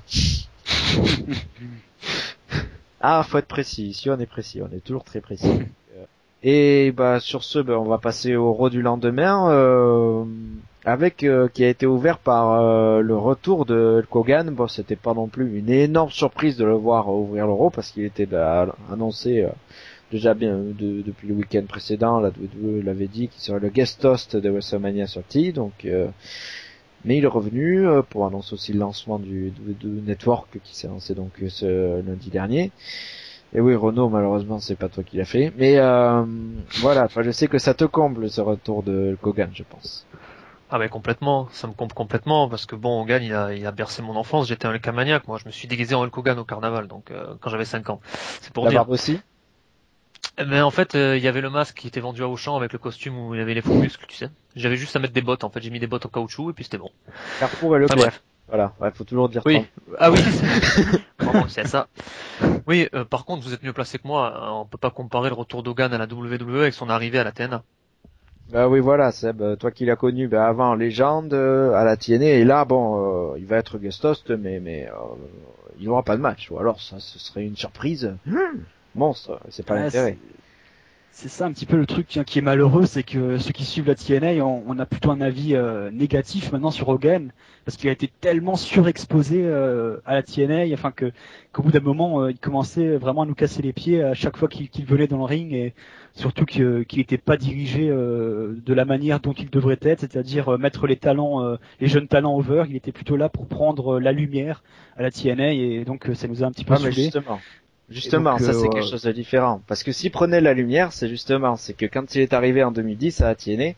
Ah, faut être précis. Ici, on est précis. On est toujours très précis. Et sur ce, on va passer au Raw du lendemain, avec qui a été ouvert par le retour de Hulk Hogan. Bon, c'était pas non plus une énorme surprise de le voir ouvrir le Raw parce qu'il était annoncé déjà bien depuis le week-end précédent. La WWE l'avait dit qu'il serait le guest host de WrestleMania 30, donc. Mais il est revenu pour annoncer aussi le lancement du Network qui s'est lancé donc ce lundi dernier. Et oui, Renaud, malheureusement, c'est pas toi qui l'as fait. Mais voilà, je sais que ça te comble ce retour de Hogan, je pense. Ah mais complètement, ça me comble complètement parce que bon, Hogan il a bercé mon enfance. J'étais un Hulkamaniac, moi je me suis déguisé en Hulk Hogan au carnaval, donc quand j'avais 5 ans. C'est pour La dire. barbe aussi. Mais en fait, il y avait le masque qui était vendu à Auchan avec le costume où il y avait les faux muscles, tu sais. J'avais juste à mettre des bottes. En fait, j'ai mis des bottes en caoutchouc et puis c'était bon. Carrefour et Leclerc. Bref. Voilà, faut toujours dire Oui. Trump. Ah oui. Pardon, c'est ça. Oui. Par contre, vous êtes mieux placé que moi. On peut pas comparer le retour d'Hogan à la WWE avec son arrivée à la TNA. Bah oui, voilà, Seb, toi qui l'as connu avant Légende à la TNA, et là, il va être guest host, mais il aura pas de match. Ou alors, ça, ce serait une surprise. Monstre, c'est pas l'intérêt. C'est ça un petit peu le truc qui est malheureux, c'est que ceux qui suivent la TNA, on a plutôt un avis négatif maintenant sur Hogan, parce qu'il a été tellement surexposé à la TNA, enfin qu'au bout d'un moment, il commençait vraiment à nous casser les pieds à chaque fois qu'il venait dans le ring, et surtout qu'il n'était pas dirigé de la manière dont il devrait être, c'est-à-dire mettre les jeunes talents over. Il était plutôt là pour prendre la lumière à la TNA, et donc ça nous a un petit peu saoulé. Justement, donc, ça c'est quelque chose de différent. Parce que s'il prenait la lumière, c'est que quand il est arrivé en 2010 à la TNA,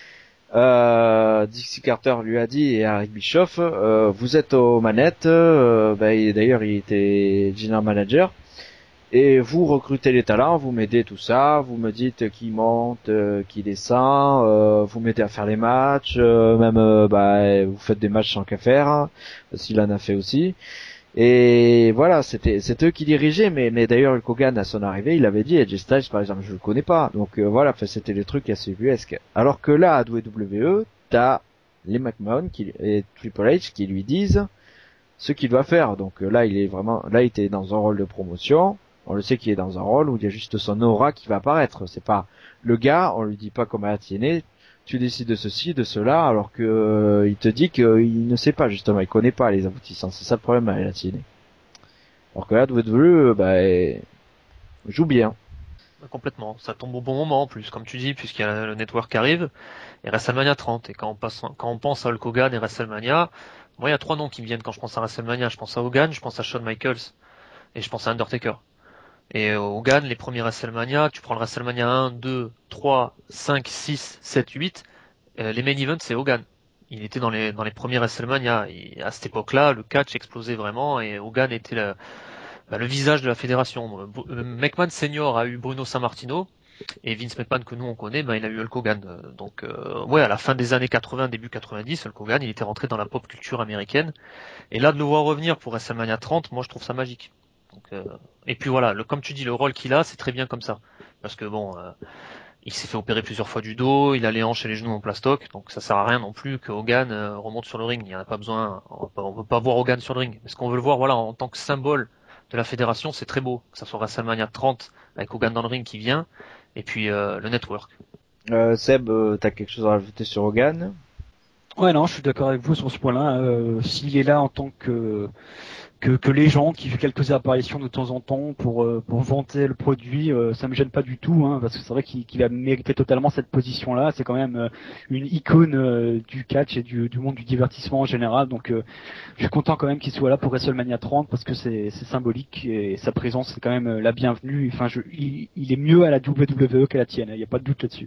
Dixie Carter lui a dit, et Eric Bischoff, vous êtes aux manettes, et d'ailleurs il était general manager, et vous recrutez les talents, vous m'aidez tout ça, vous me dites qui monte, qui descend, vous m'aidez à faire les matchs, vous faites des matchs sans qu'à faire, s'il en a fait aussi. Et voilà, c'est eux qui dirigeaient, mais d'ailleurs Hulk Hogan à son arrivée, il avait dit AJ Styles par exemple, je le connais pas. Donc c'était des trucs assez ubuesques. Alors que là à WWE, t'as les McMahon et Triple H qui lui disent ce qu'il doit faire. Donc là il était dans un rôle de promotion. On le sait qu'il est dans un rôle où il y a juste son aura qui va apparaître. C'est pas le gars, on lui dit pas comme à la TNA, tu décides de ceci, de cela, alors que il te dit qu'il ne sait pas justement, il connaît pas les aboutissants. C'est ça le problème avec la TNA. Alors que là, WWE, joue bien. Complètement. Ça tombe au bon moment en plus, comme tu dis, puisqu'il y a le network qui arrive, et WrestleMania 30. Et quand on pense à Hulk Hogan et WrestleMania, moi il y a 3 noms qui me viennent quand je pense à WrestleMania. Je pense à Hogan, je pense à Shawn Michaels, et je pense à Undertaker. Et Hogan, les premiers WrestleMania, tu prends le WrestleMania 1, 2, 3, 5, 6, 7, 8, les main events c'est Hogan. Il était dans les premiers WrestleMania. Et à cette époque-là, le catch explosait vraiment et Hogan était le visage de la fédération. McMahon Senior a eu Bruno Sammartino et Vince McMahon que nous on connaît, il a eu Hulk Hogan. Donc ouais, à la fin des années 80, début 90, Hulk Hogan, il était rentré dans la pop culture américaine. Et là de le voir revenir pour WrestleMania 30, moi je trouve ça magique. Donc, et puis voilà, comme tu dis, le rôle qu'il a, c'est très bien comme ça. Parce que bon, il s'est fait opérer plusieurs fois du dos, il a les hanches et les genoux en plastoc, donc ça sert à rien non plus que Hogan remonte sur le ring. Il n'y en a pas besoin. On veut pas voir Hogan sur le ring. Parce qu'on veut le voir, voilà, en tant que symbole de la fédération, c'est très beau. Que ça soit WrestleMania 30 avec Hogan dans le ring qui vient, et puis le network. Seb, t'as quelque chose à rajouter sur Hogan? Ouais, non, je suis d'accord avec vous sur ce point-là. S'il est là en tant que légende qui fait quelques apparitions de temps en temps pour vanter le produit, ça me gêne pas du tout, hein, parce que c'est vrai qu'il a mérité totalement cette position-là. C'est quand même une icône du catch et du monde du divertissement en général. Donc je suis content quand même qu'il soit là pour WrestleMania 30 parce que c'est symbolique et sa présence c'est quand même la bienvenue. Enfin, il est mieux à la WWE qu'à la tienne. Il n'y a pas de doute là-dessus.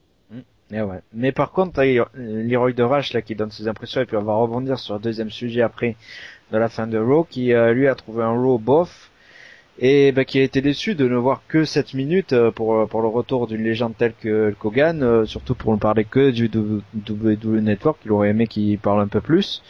Eh ouais. Mais par contre, t'as Leroy de Rache là qui donne ses impressions et puis on va rebondir sur le deuxième sujet après de la fin de Raw qui lui a trouvé un Raw bof et qui a été déçu de ne voir que 7 minutes pour le retour d'une légende telle que Hulk Hogan, surtout pour ne parler que du WWE Network. Il aurait aimé qu'il parle un peu plus.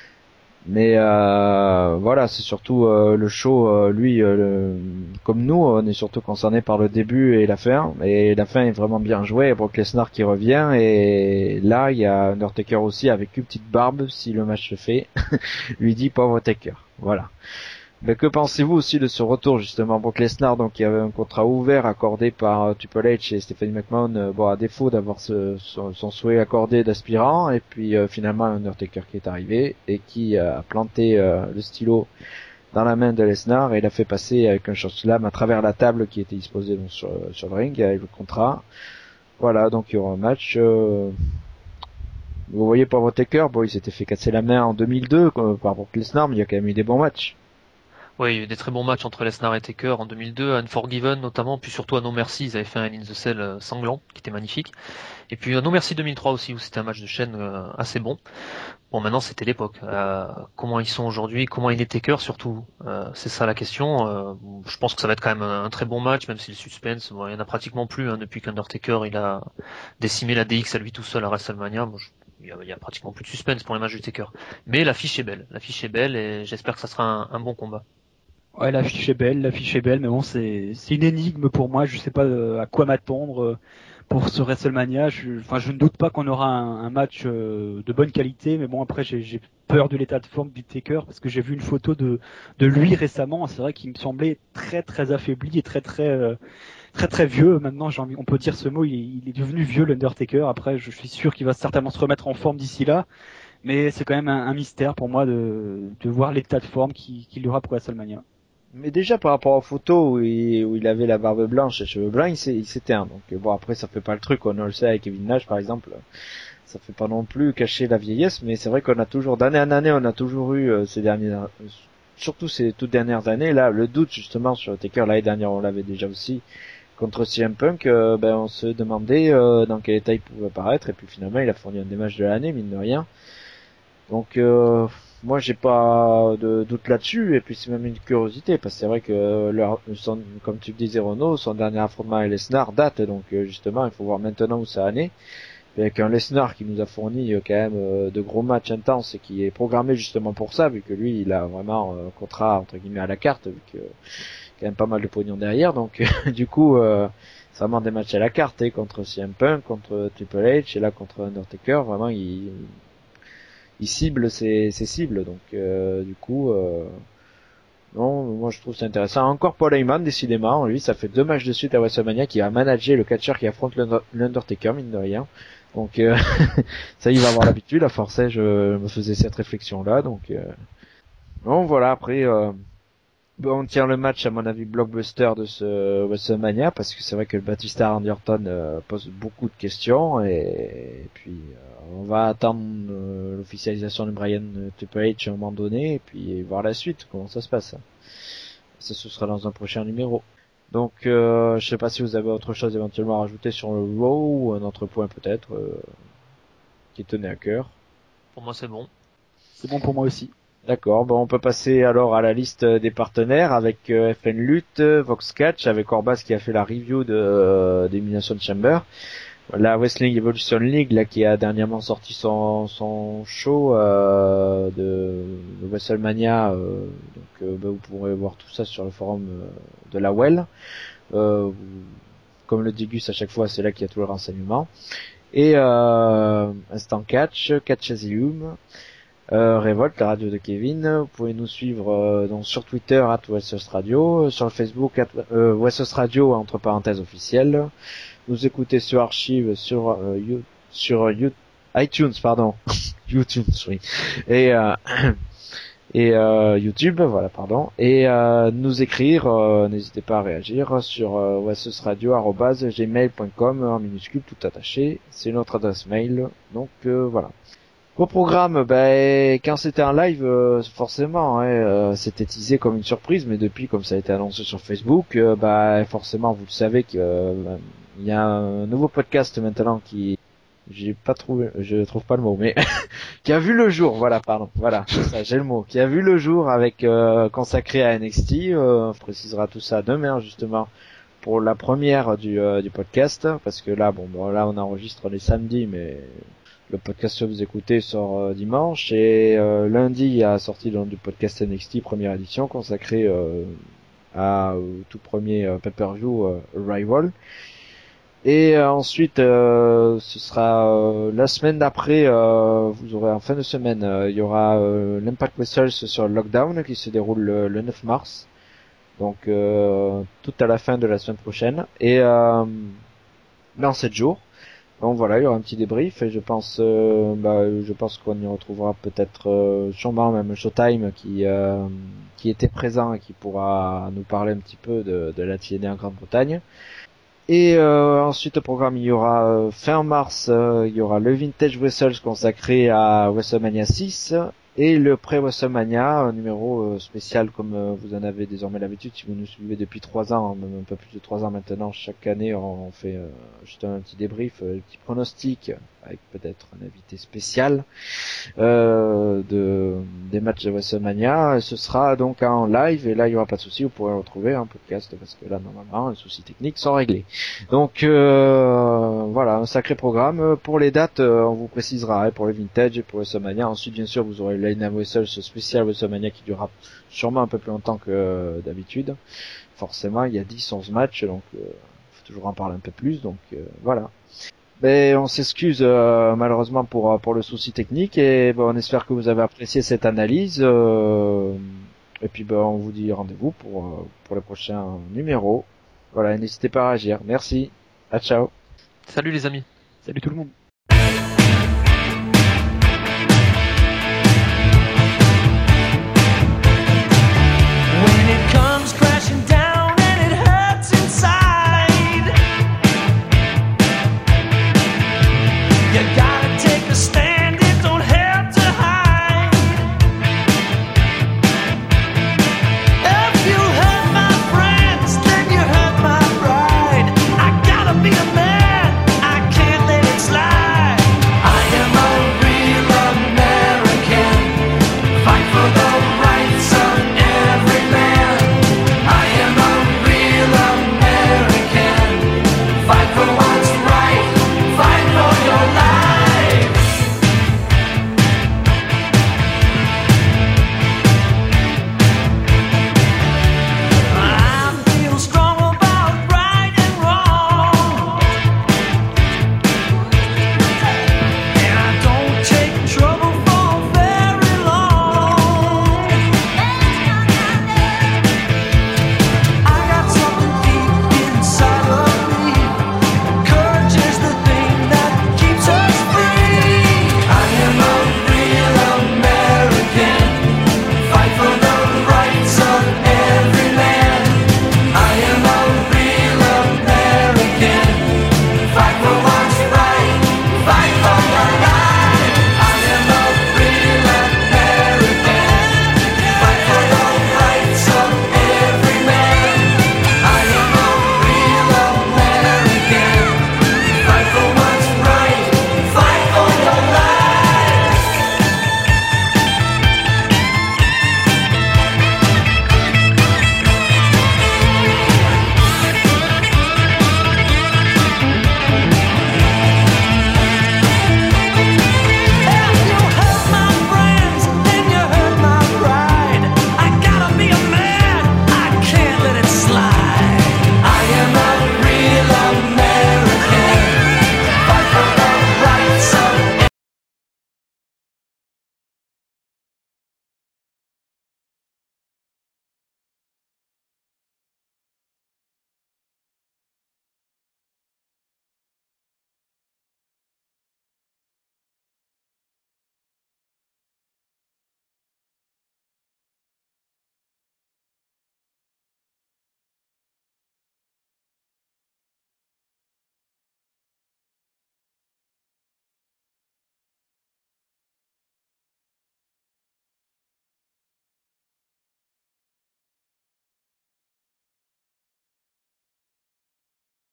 Mais voilà, c'est surtout le show, lui, comme nous, on est surtout concerné par le début et la fin. Et la fin est vraiment bien jouée. Brock Lesnar qui revient. Et là, il y a Undertaker aussi avec une petite barbe, si le match se fait. Lui dit pauvre Taker. Voilà. Mais que pensez-vous aussi de ce retour justement Brock Lesnar, donc il y avait un contrat ouvert accordé par Triple H et Stephanie McMahon, bon à défaut d'avoir son souhait accordé d'aspirant, et puis finalement Undertaker qui est arrivé et qui a planté le stylo dans la main de Lesnar et l'a fait passer avec un chokeslam à travers la table qui était disposée donc, sur le ring avec le contrat. Voilà, donc il y aura un match. Vous voyez pauvre Taker, bon il s'était fait casser la main en 2002 par Brock Lesnar, mais il y a quand même eu des bons matchs. Oui, il y a eu des très bons matchs entre Lesnar et Taker en 2002, à Unforgiven notamment, puis surtout à No Mercy, ils avaient fait un In the Cell sanglant, qui était magnifique. Et puis à No Mercy 2003 aussi, où c'était un match de chaîne assez bon. Bon, maintenant c'était l'époque. Comment ils sont aujourd'hui, comment il est Taker surtout, c'est ça la question. Je pense que ça va être quand même un très bon match, même si le suspense, bon, il y en a pratiquement plus depuis qu'Undertaker il a décimé la DX à lui tout seul à WrestleMania. Bon, il y a pratiquement plus de suspense pour les matchs de Taker. Mais l'affiche est belle et j'espère que ça sera un bon combat. Ouais, l'affiche est belle, mais bon, c'est une énigme pour moi. Je sais pas à quoi m'attendre pour ce WrestleMania. Je ne doute pas qu'on aura un match de bonne qualité, mais bon, après, j'ai peur de l'état de forme du Taker parce que j'ai vu une photo de lui récemment. C'est vrai qu'il me semblait très très affaibli et très vieux. Maintenant, on peut dire ce mot, il est devenu vieux l'Undertaker. Après, je suis sûr qu'il va certainement se remettre en forme d'ici là. Mais c'est quand même un mystère pour moi de voir l'état de forme qu'il aura pour WrestleMania. Mais déjà par rapport aux photos où il avait la barbe blanche et les cheveux blancs, il s'éteint. Donc bon après ça fait pas le truc, on le sait avec Kevin Nash par exemple, ça fait pas non plus cacher la vieillesse, mais c'est vrai qu'on a toujours d'année en année, on a toujours eu surtout ces toutes dernières années là, le doute justement sur Taker. L'année dernière on l'avait déjà aussi contre CM Punk, on se demandait dans quel état il pouvait apparaître et puis finalement il a fourni un des matchs de l'année mine de rien. Donc moi j'ai pas de doute là-dessus et puis c'est même une curiosité parce que c'est vrai que comme tu le disais Renaud, son dernier affrontement avec Lesnar date, donc justement il faut voir maintenant où ça en est. Et avec un Lesnar qui nous a fourni quand même de gros matchs intenses et qui est programmé justement pour ça, vu que lui il a vraiment un contrat entre guillemets à la carte, vu que quand même pas mal de pognon derrière, donc du coup ça demande des matchs à la carte contre CM Punk, contre Triple H et là contre Undertaker, vraiment il cible ses cibles, donc du coup non, moi je trouve c'est intéressant. Encore Paul Heyman décidément, lui ça fait 2 matchs de suite à WrestleMania qui a managé le catcheur qui affronte l'Undertaker mine de rien, donc ça il va avoir l'habitude à forcer. Je me faisais cette réflexion là, donc bon voilà. Après Bon, on tient le match à mon avis blockbuster de ce WrestleMania parce que c'est vrai que le Batista Randy Orton pose beaucoup de questions et puis on va attendre l'officialisation de Brian Triple H à un moment donné et puis voir la suite comment ça se passe. Ça ce sera dans un prochain numéro. Donc je sais pas si vous avez autre chose éventuellement à rajouter sur le Raw ou un autre point peut-être qui tenait à cœur. Pour moi, c'est bon. C'est bon pour moi aussi. D'accord, bon on peut passer alors à la liste des partenaires avec FN Lutte, Vox Catch, avec Orbas qui a fait la review d'Elimination Chamber, la Wrestling Evolution League là qui a dernièrement sorti son show de WrestleMania, donc vous pourrez voir tout ça sur le forum de la Well, comme le dit Gus à chaque fois c'est là qu'il y a tout le renseignement, et Instant Catch, Catch Asylum, Révolte, la radio de Kevin. Vous pouvez nous suivre donc sur Twitter @WestCoast sur le Facebook West Radio entre parenthèses officiel. Nous écouter sur Archive sur iTunes pardon YouTube oui et YouTube voilà pardon et nous écrire n'hésitez pas à réagir sur westcoastradio@gmail.com en minuscule tout attaché, c'est notre adresse mail donc voilà. Au programme, quand c'était un live, forcément, c'était teasé comme une surprise, mais depuis, comme ça a été annoncé sur Facebook, forcément, vous le savez qu'il y a un nouveau podcast maintenant qui, je trouve pas le mot, mais qui a vu le jour. Voilà, pardon, voilà, c'est ça, j'ai le mot, qui a vu le jour avec consacré à NXT. On précisera tout ça demain justement pour la première du podcast, parce que là, là, on enregistre les samedis, mais le podcast que vous écoutez sort dimanche et lundi il y a sorti du podcast NXT première édition consacré à tout premier pay-per-view Arrival et ensuite ce sera la semaine d'après vous aurez en fin de semaine il y aura l'Impact Wrestles sur le Lockdown qui se déroule le 9 mars donc tout à la fin de la semaine prochaine et dans 7 jours. Donc voilà, il y aura un petit débrief et je pense qu'on y retrouvera peut-être sûrement même Showtime qui était présent et qui pourra nous parler un petit peu de la TNA en Grande-Bretagne. Et ensuite au programme il y aura fin mars il y aura le Vintage Wrestles consacré à WrestleMania 6 et le pré-WrestleMania, un numéro spécial comme vous en avez désormais l'habitude si vous nous suivez depuis 3 ans, même un peu plus de 3 ans maintenant, chaque année on fait juste un petit débrief, un petit pronostic avec peut-être un invité spécial des matchs de WrestleMania. Ce sera donc en live et là il y aura pas de souci, vous pourrez retrouver un podcast parce que là normalement les soucis techniques sont réglés. Donc voilà, un sacré programme. Pour les dates, on vous précisera pour le Vintage et pour WrestleMania. Ensuite bien sûr vous aurez Line Wrestle, ce spécial WrestleMania qui durera sûrement un peu plus longtemps que d'habitude. Forcément il y a 10-11 matchs donc faut toujours en parler un peu plus donc voilà. Mais on s'excuse malheureusement pour le souci technique et on espère que vous avez apprécié cette analyse et puis on vous dit rendez-vous pour les prochains numéros. Voilà, n'hésitez pas à réagir. Merci. À ciao. Salut les amis. Salut tout le monde. When it comes